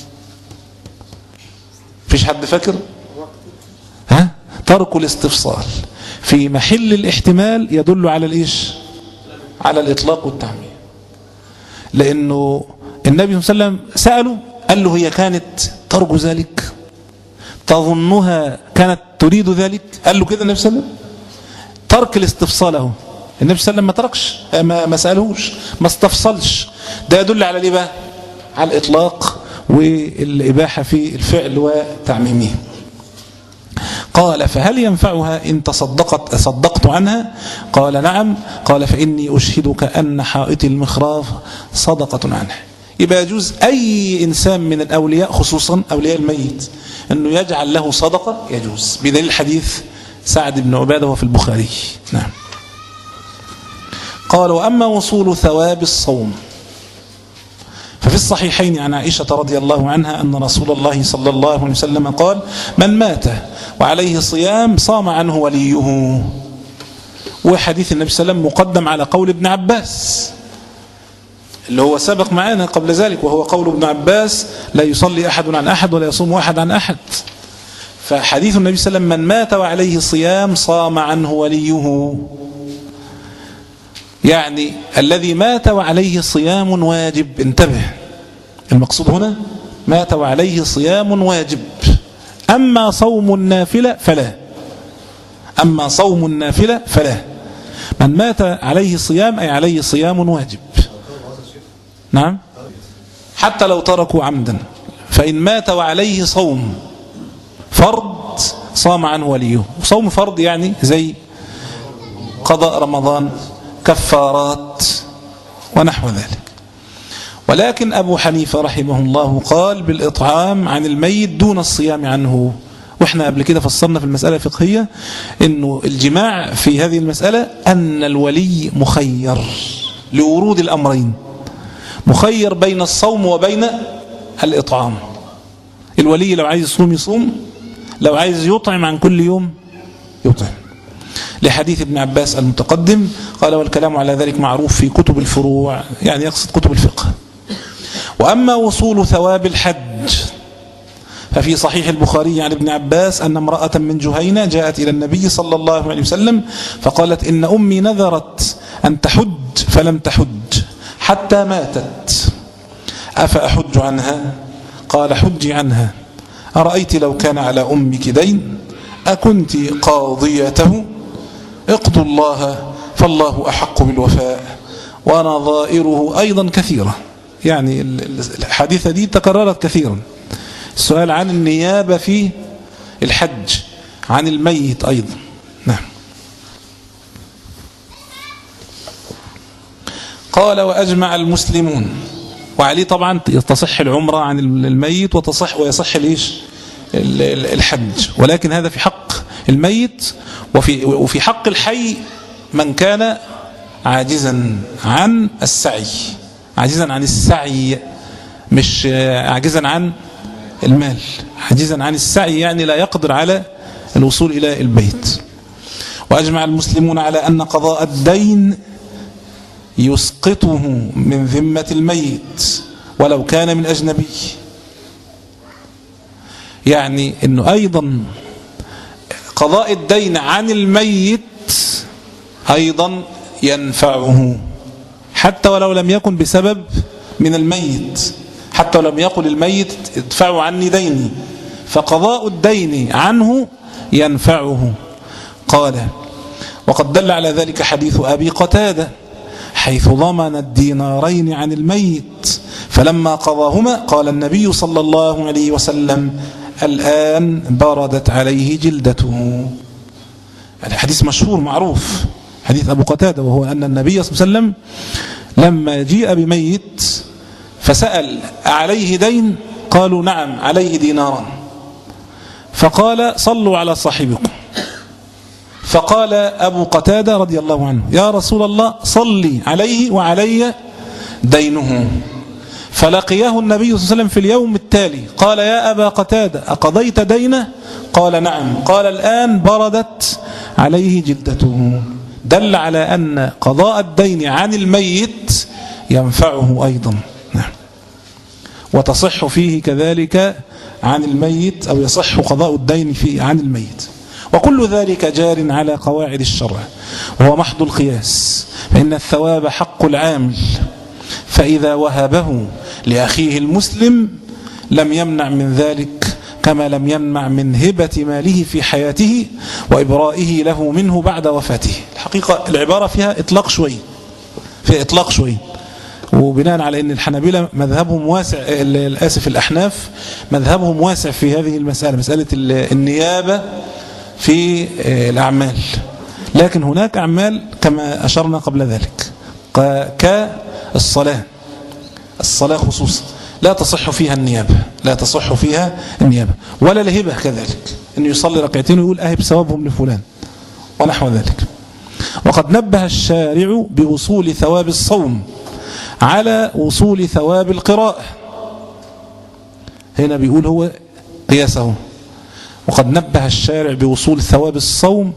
فيش حد فاكر؟ ها ترك الاستفصال في محل الاحتمال يدل على الإيش؟ على الإطلاق والتعميم. لأنه النبي صلى الله عليه وسلم سأله قال له هي كانت ترجو ذلك؟ تظنها كانت تريد ذلك؟ قال له كده النبي صلى الله عليه وسلم. ترك الاستفصال اهو، النبي صلى الله عليه وسلم ما تركش، ما, ما سألهوش، ما استفصلش. ده يدل على الايه بقى؟ على الإطلاق والإباحة في الفعل وتعميمه. قال فهل ينفعها إن تصدقت صدقت عنها؟ قال نعم. قال فإني أشهدك أن حائط المخراف صدقة عنها. يبقى يجوز أي إنسان من الأولياء خصوصا أولياء الميت أنه يجعل له صدقة، يجوز بدليل الحديث سعد بن عبادة وفي البخاري. نعم. قال وأما وصول ثواب الصوم ففي الصحيحين عن عائشة رضي الله عنها أن رسول الله صلى الله عليه وسلم قال من مات وعليه صيام صام عنه وليه. وحديث النبي صلى الله عليه وسلم مقدم على قول ابن عباس اللي هو سبق معنا قبل ذلك، وهو قول ابن عباس لا يصلي أحد عن أحد ولا يصوم أحد عن أحد. فحديث النبي صلى الله عليه وسلم من مات وعليه صيام صام عنه وليه، يعني الذي مات وعليه صيام واجب. انتبه، المقصود هنا مات وعليه صيام واجب. أما صوم النافلة فلا، أما صوم النافلة فلا. من مات عليه صيام أي عليه صيام واجب. نعم، حتى لو تركوا عمدا، فإن مات وعليه صوم فرض صام عنه وليه. صوم فرض يعني زي قضاء رمضان، كفارات ونحو ذلك. ولكن أبو حنيفة رحمه الله قال بالإطعام عن الميت دون الصيام عنه. وإحنا قبل كده فصلنا في المسألة الفقهية إنه الجماع في هذه المسألة أن الولي مخير لورود الأمرين، مخير بين الصوم وبين الإطعام. الولي لو عايز يصوم يصوم، لو عايز يطعم عن كل يوم يطعم، لحديث ابن عباس المتقدم. قال والكلام على ذلك معروف في كتب الفروع، يعني يقصد كتب الفقه. وأما وصول ثواب الحج ففي صحيح البخاري عن ابن عباس أن امرأة من جهينة جاءت إلى النبي صلى الله عليه وسلم فقالت إن أمي نذرت أن تحج فلم تحج حتى ماتت، أفأحج عنها؟ قال حجي عنها. أرأيت لو كان على أمك دين أكنت قاضيته؟ اقضوا الله فالله أحق بالوفاء ونظائره أيضا كثيرة. يعني الحديثة دي تكررت كثيرا. السؤال عن النيابة في الحج عن الميت أيضا. نعم. قال وأجمع المسلمون، وعليه طبعا تصح العمرة عن الميت وتصح ويصح ليش الحج، ولكن هذا في حق الميت. وفي, وفي حق الحي من كان عاجزا عن السعي، عاجزا عن السعي مش عاجزا عن المال، عاجزا عن السعي يعني لا يقدر على الوصول إلى البيت. وأجمع المسلمون على أن قضاء الدين يسقطه من ذمة الميت ولو كان من أجنبي. يعني أنه أيضا قضاء الدين عن الميت أيضا ينفعه حتى ولو لم يكن بسبب من الميت، حتى ولم يقل الميت ادفعوا عني ديني، فقضاء الدين عنه ينفعه. قال: وقد دل على ذلك حديث أبي قتادة حيث ضمن الدينارين عن الميت فلما قضاهما قال النبي صلى الله عليه وسلم: الآن بردت عليه جلدته. الحديث مشهور معروف، حديث أبو قتادة، وهو أن النبي صلى الله عليه وسلم لما جيء بميت فسأل: عليه دين؟ قالوا: نعم عليه ديناران. فقال: صلوا على صاحبكم. فقال أبو قتادة رضي الله عنه: يا رسول الله صلي عليه وعلي دينه. فلقيه النبي صلى الله عليه وسلم في اليوم التالي قال: يا أبا قتادة أقضيت دينه؟ قال: نعم. قال: الآن بردت عليه جلدته. دل على أن قضاء الدين عن الميت ينفعه أيضا، وتصح فيه كذلك عن الميت، أو يصح قضاء الدين فيه عن الميت. وكل ذلك جار على قواعد الشرع وهو محض القياس، فإن الثواب حق العامل، فإذا وهبه لأخيه المسلم لم يمنع من ذلك كما لم يمنع من هبة ماله في حياته وإبرائه له منه بعد وفاته. الحقيقة العبارة فيها إطلاق شوي، فيها إطلاق شوي، وبناء على أن الحنابلة مذهبهم واسع، الآسف الأحناف مذهبهم واسع في هذه المسألة، مسألة النيابة في الأعمال. لكن هناك أعمال كما أشرنا قبل ذلك كالصلاة، الصلاة خصوصا لا تصح فيها النيابة، لا تصح فيها النيابة، ولا الهبة كذلك، أن يصلي ركعتين ويقول أهب ثوابهم لفلان ونحو ذلك. وقد نبه الشارع بوصول ثواب الصوم على وصول ثواب القراءة. هنا بيقول هو قياسه. وقد نبه الشارع بوصول ثواب الصوم،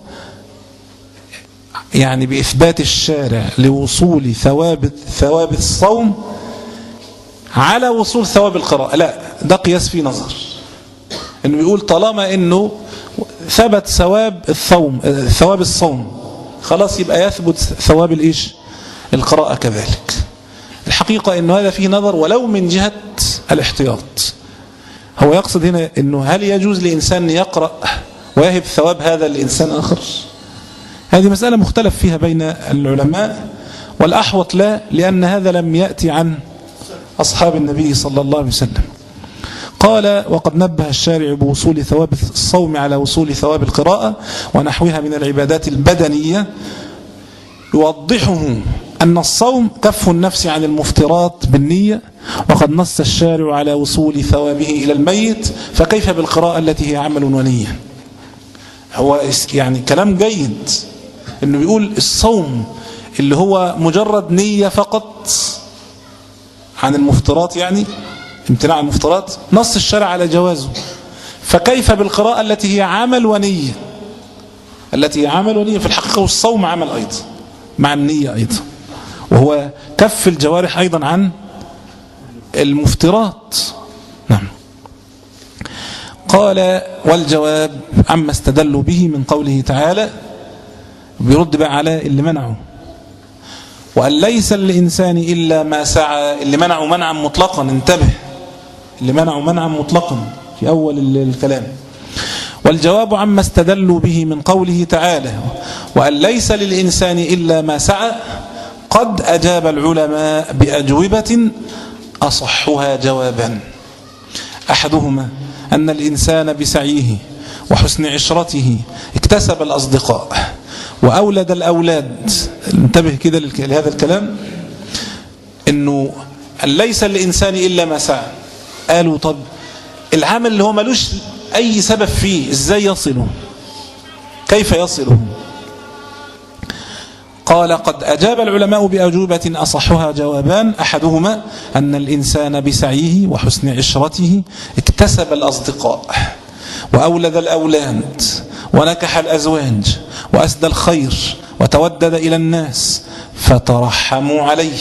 يعني بإثبات الشارع لوصول ثواب ثواب الصوم على وصول ثواب القراءة. لا، ده قياس فيه نظر، انه بيقول طالما انه ثبت ثواب الصوم ثواب الصوم خلاص يبقى يثبت ثواب الايش القراءة كذلك. الحقيقة انه هذا فيه نظر ولو من جهة الاحتياط. هو يقصد هنا انه هل يجوز لإنسان يقرأ ويهب ثواب هذا لإنسان آخر؟ هذه مسألة مختلف فيها بين العلماء، والأحوط لا، لأن هذا لم يأتي عن أصحاب النبي صلى الله عليه وسلم. قال: وقد نبه الشارع بوصول ثواب الصوم على وصول ثواب القراءة ونحوها من العبادات البدنية، يوضحه أن الصوم كف النفس عن المفترات بالنية، وقد نص الشارع على وصول ثوابه إلى الميت، فكيف بالقراءة التي هي عمل ونية؟ هو يعني كلام جيد إنه بيقول الصوم اللي هو مجرد نية فقط عن المفترات، يعني امتناع المفترات، نص الشرع على جوازه، فكيف بالقراءة التي هي عمل ونية؟ التي هي عمل ونية في الحقيقة، والصوم عمل أيضا مع النية أيضا، وهو كف الجوارح أيضا عن المفترات. نعم. قال: والجواب عما استدلوا به من قوله تعالى، بيرد بقى على اللي منعه، وأن ليس للإنسان إلا ما سعى. اللي منعوا منعا مطلقا، انتبه، اللي منعوا منعا مطلقا في أول الكلام. والجواب عما استدلوا به من قوله تعالى وأن ليس للإنسان إلا ما سعى قد أجاب العلماء بأجوبة أصحها جوابا. أحدهما أن الإنسان بسعيه وحسن عشرته اكتسب الأصدقاء وأولد الأولاد. انتبه كده لهذا الكلام، إنه ليس للإنسان إلا ما سعى. قالوا طب العمل اللي هو ملوش أي سبب فيه إزاي يصله؟ كيف يصله؟ قال: قد أجاب العلماء بأجوبة أصحها جوابان. أحدهما أن الإنسان بسعيه وحسن عشرته اكتسب الأصدقاء وأولد الأولاد ونكح الأزواج وأسدى الخير وتودد إلى الناس فترحموا عليه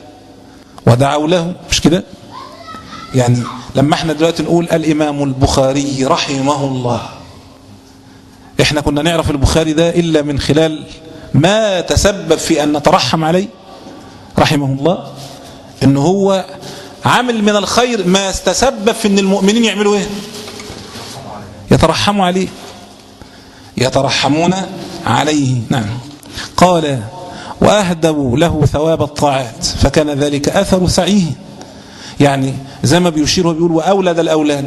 ودعوا له، مش كده؟ يعني لما احنا دلوقتي نقول الإمام البخاري رحمه الله، احنا كنا نعرف البخاري ده إلا من خلال ما تسبب في أن نترحم عليه رحمه الله، إن هو عمل من الخير ما استسبب في أن المؤمنين يعملوا ايه؟ يترحموا عليه، يترحمون عليه. نعم. قال وأهدوا له ثواب الطاعات فكان ذلك أثر سعيه. يعني زي ما بيشير وبيقول وأولد الأولاد،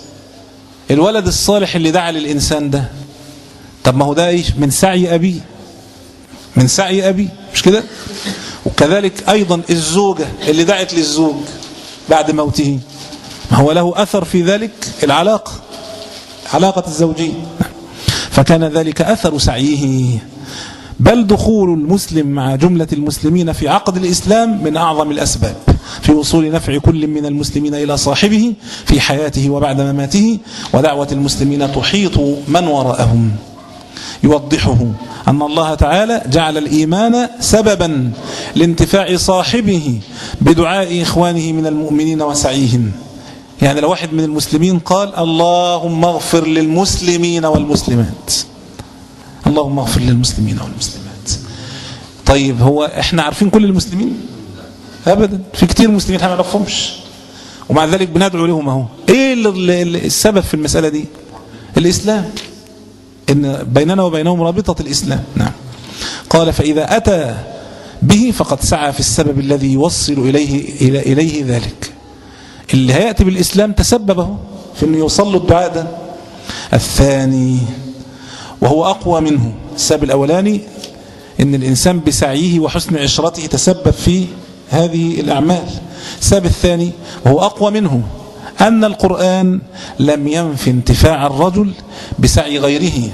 الولد الصالح اللي دعا للإنسان ده، طب ما هو ده إيش؟ من سعي أبيه، من سعي أبيه، مش كده؟ وكذلك أيضا الزوجة اللي دعت للزوج بعد موته، ما هو له أثر في ذلك العلاقة، علاقة الزوجين، فكان ذلك أثر سعيه. بل دخول المسلم مع جملة المسلمين في عقد الإسلام من أعظم الأسباب في وصول نفع كل من المسلمين إلى صاحبه في حياته وبعد مماته، ودعوة المسلمين تحيط من وراءهم. يوضحه أن الله تعالى جعل الإيمان سببا لانتفاع صاحبه بدعاء إخوانه من المؤمنين وسعيهم. يعني لو واحد من المسلمين قال اللهم اغفر للمسلمين والمسلمات، اللهم اغفر للمسلمين والمسلمات، طيب هو احنا عارفين كل المسلمين؟ ابدا، في كتير مسلمين احنا ما نعرفهمش، ومع ذلك بندعو لهم. اهو ايه السبب في المسألة دي؟ الإسلام، ان بيننا وبينهم رابطة الإسلام. نعم. قال فإذا أتى به فقد سعى في السبب الذي يوصل إليه إلى إليه ذلك. اللي هيأتي بالإسلام تسببه في أنه يوصل له الدعاء ده. الثاني وهو أقوى منه، السبب الأولاني أن الإنسان بسعيه وحسن عشرته تسبب في هذه الأعمال. السبب الثاني وهو أقوى منه أن القرآن لم ينفي انتفاع الرجل بسعي غيره،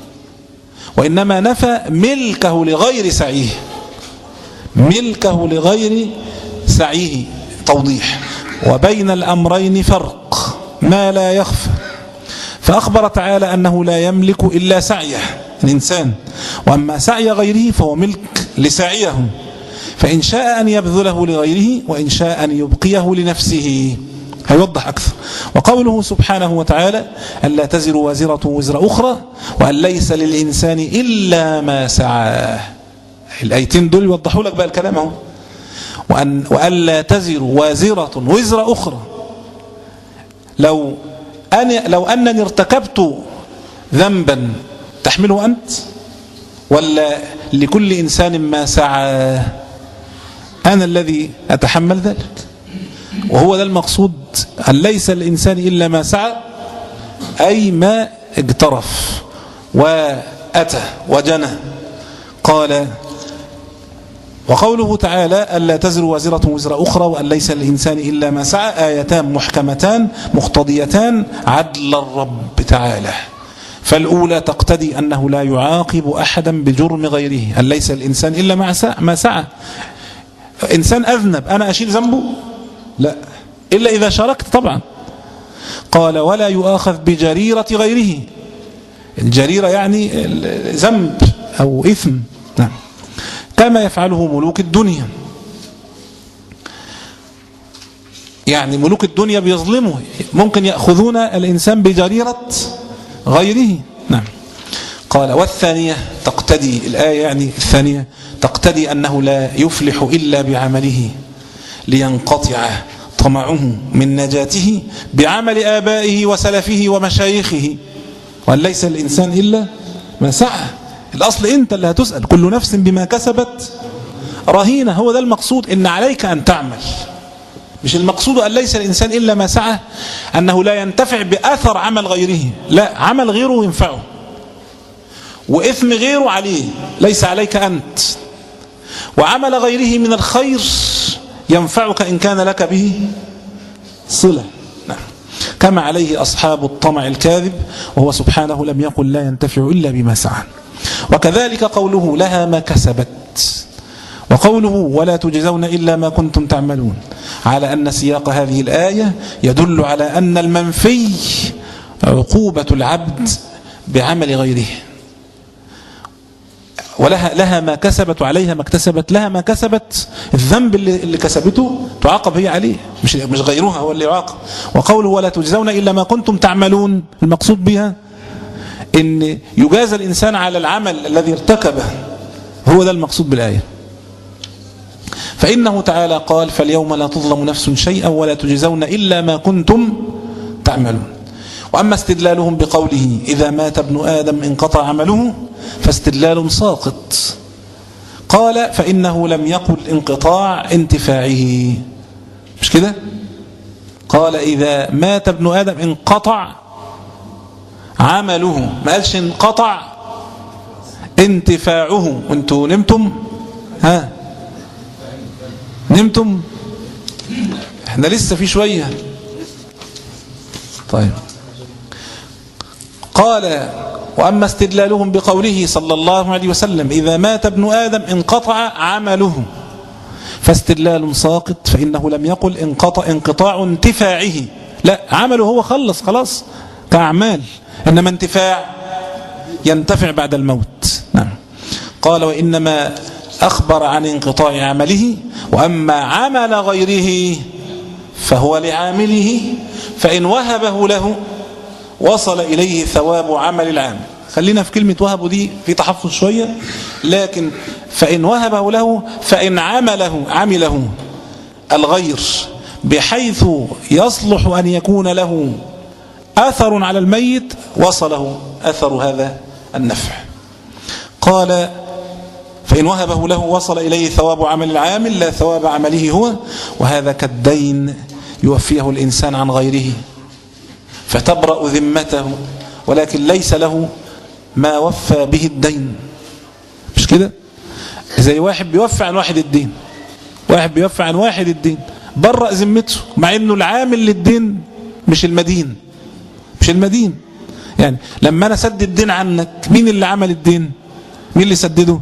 وإنما نفى ملكه لغير سعيه، ملكه لغير سعيه. توضيح وبين الأمرين فرق ما لا يخفى، فأخبر تعالى أنه لا يملك إلا سعيه الإنسان، وأما سعي غيره فهو ملك لسعيه، فإن شاء أن يبذله لغيره وإن شاء أن يبقيه لنفسه. هيوضح أكثر. وقوله سبحانه وتعالى ألا تزر وازرة وزر أخرى وأن ليس للإنسان إلا ما سعاه. الآيتين دول يوضحوا لك بقى الكلام اهو. وأن وألا تزر وازرة وزر أخرى، لو أنا لو أنني ارتكبت ذنبا تحمله أنت، ولا لكل إنسان ما سعى؟ أنا الذي أتحمل ذلك، وهو ده المقصود. أن ليس الإنسان إلا ما سعى، أي ما اقترف وأتى وجنى. قال وقوله تعالى ألا تزر وازرة وزر أخرى وأن ليس الإنسان إلا ما سعى، آيتان محكمتان مقتضيتان عدل الرب تعالى. فالأولى تقتضي أنه لا يعاقب أحدا بجرم غيره، أن ليس الإنسان إلا ما سعى. إنسان أذنب أنا أشيل ذنبه؟ لا، إلا إذا شاركت طبعا. قال ولا يؤاخذ بجريرة غيره، الجريرة يعني ذنب أو إثم. نعم. كما يفعله ملوك الدنيا، يعني ملوك الدنيا بيظلموا، ممكن يأخذون الإنسان بجريرة غيره. نعم. قال والثانية تقتدي، الآية يعني الثانية تقتدي أنه لا يفلح إلا بعمله لينقطع طمعه من نجاته بعمل آبائه وسلفه ومشايخه، وأن ليس الإنسان إلا ما سعى. الأصل أنت اللي هتسأل، كل نفس بما كسبت رهينة. هو ده المقصود، إن عليك أن تعمل، مش المقصود أن ليس الإنسان إلا ما سعى أنه لا ينتفع بأثر عمل غيره، لا، عمل غيره ينفعه وإثم غيره عليه، ليس عليك أنت. وعمل غيره من الخير ينفعك إن كان لك به صلة. نعم. كما عليه أصحاب الطمع الكاذب، وهو سبحانه لم يقل لا ينتفع إلا بما سعى. وكذلك قوله لها ما كسبت، وقوله ولا تجزون إلا ما كنتم تعملون، على أن سياق هذه الآية يدل على أن المنفي عقوبة العبد بعمل غيره. ولها لها ما كسبت وعليها ما اكتسبت. لها ما كسبت، الذنب اللي, اللي كسبته تعاقب هي عليه، مش مش غيرها هو اللي يعاقب. وقوله ولا تجزون إلا ما كنتم تعملون، المقصود بها إن يجازى الإنسان على العمل الذي ارتكبه، هو ده المقصود بالآية. فإنه تعالى قال فاليوم لا تظلم نفس شيئا ولا تجزون إلا ما كنتم تعملون. وأما استدلالهم بقوله إذا مات ابن آدم انقطع عمله فاستدلال ساقط. قال فإنه لم يقل انقطاع انتفاعه، مش كده؟ قال إذا مات ابن آدم انقطع عمله، ما قالش انقطع انتفاعه. وانتوا نمتم؟ ها نمتم؟ احنا لسه في شوية. طيب قال وأما استدلالهم بقوله صلى الله عليه وسلم إذا مات ابن آدم انقطع عمله فاستدلال ساقط، فإنه لم يقل انقطع انقطاع انتفاعه، لا، عمله هو خلص خلاص كأعمال، إنما انتفاع ينتفع بعد الموت. نعم. قال وإنما أخبر عن انقطاع عمله، وأما عمل غيره فهو لعامله، فإن وهبه له وصل إليه ثواب عمل العامل. خلينا في كلمة وهبه دي في تحفظ شوية، لكن فإن وهبه له فإن عمله عمله الغير بحيث يصلح أن يكون له أثر على الميت وصله أثر هذا النفع. قال فإن وهبه له وصل إليه ثواب عمل العامل لا ثواب عمله هو، وهذا كالدين يوفيه الإنسان عن غيره فتبرأ ذمته، ولكن ليس له ما وفى به الدين، مش كده؟ زي واحد بيوفى عن واحد الدين، واحد بيوفى عن واحد الدين برأ ذمته، مع انه العامل للدين مش المدين، مش المدين. يعني لما انا سدد الدين عنك، مين اللي عمل الدين؟ مين اللي سدده؟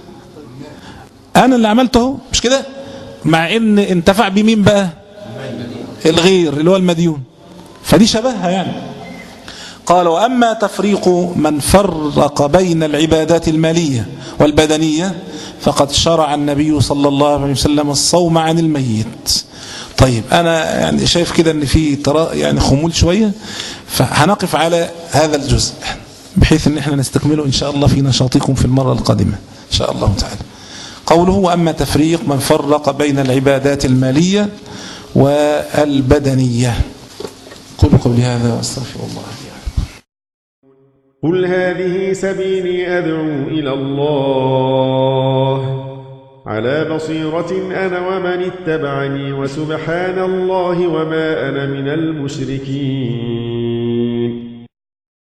انا اللي عملته، مش كده؟ مع ان انتفع بمين بقى؟ الغير اللي هو المديون. فدي شبهها يعني. قال وأما تفريق من فرق بين العبادات المالية والبدنية فقد شرع النبي صلى الله عليه وسلم الصوم عن الميت. طيب أنا يعني شايف كده أن في ترى يعني خمول شوية، فهنقف على هذا الجزء بحيث أن احنا نستكمله إن شاء الله في نشاطكم في المرة القادمة إن شاء الله تعالى. قوله وأما تفريق من فرق بين العبادات المالية والبدنية. قولوا قولي هذا واستغفر الله لي. قل هذه سبيلي أدعو إلى الله على بصيرة أنا ومن اتبعني وسبحان الله وما أنا من المشركين.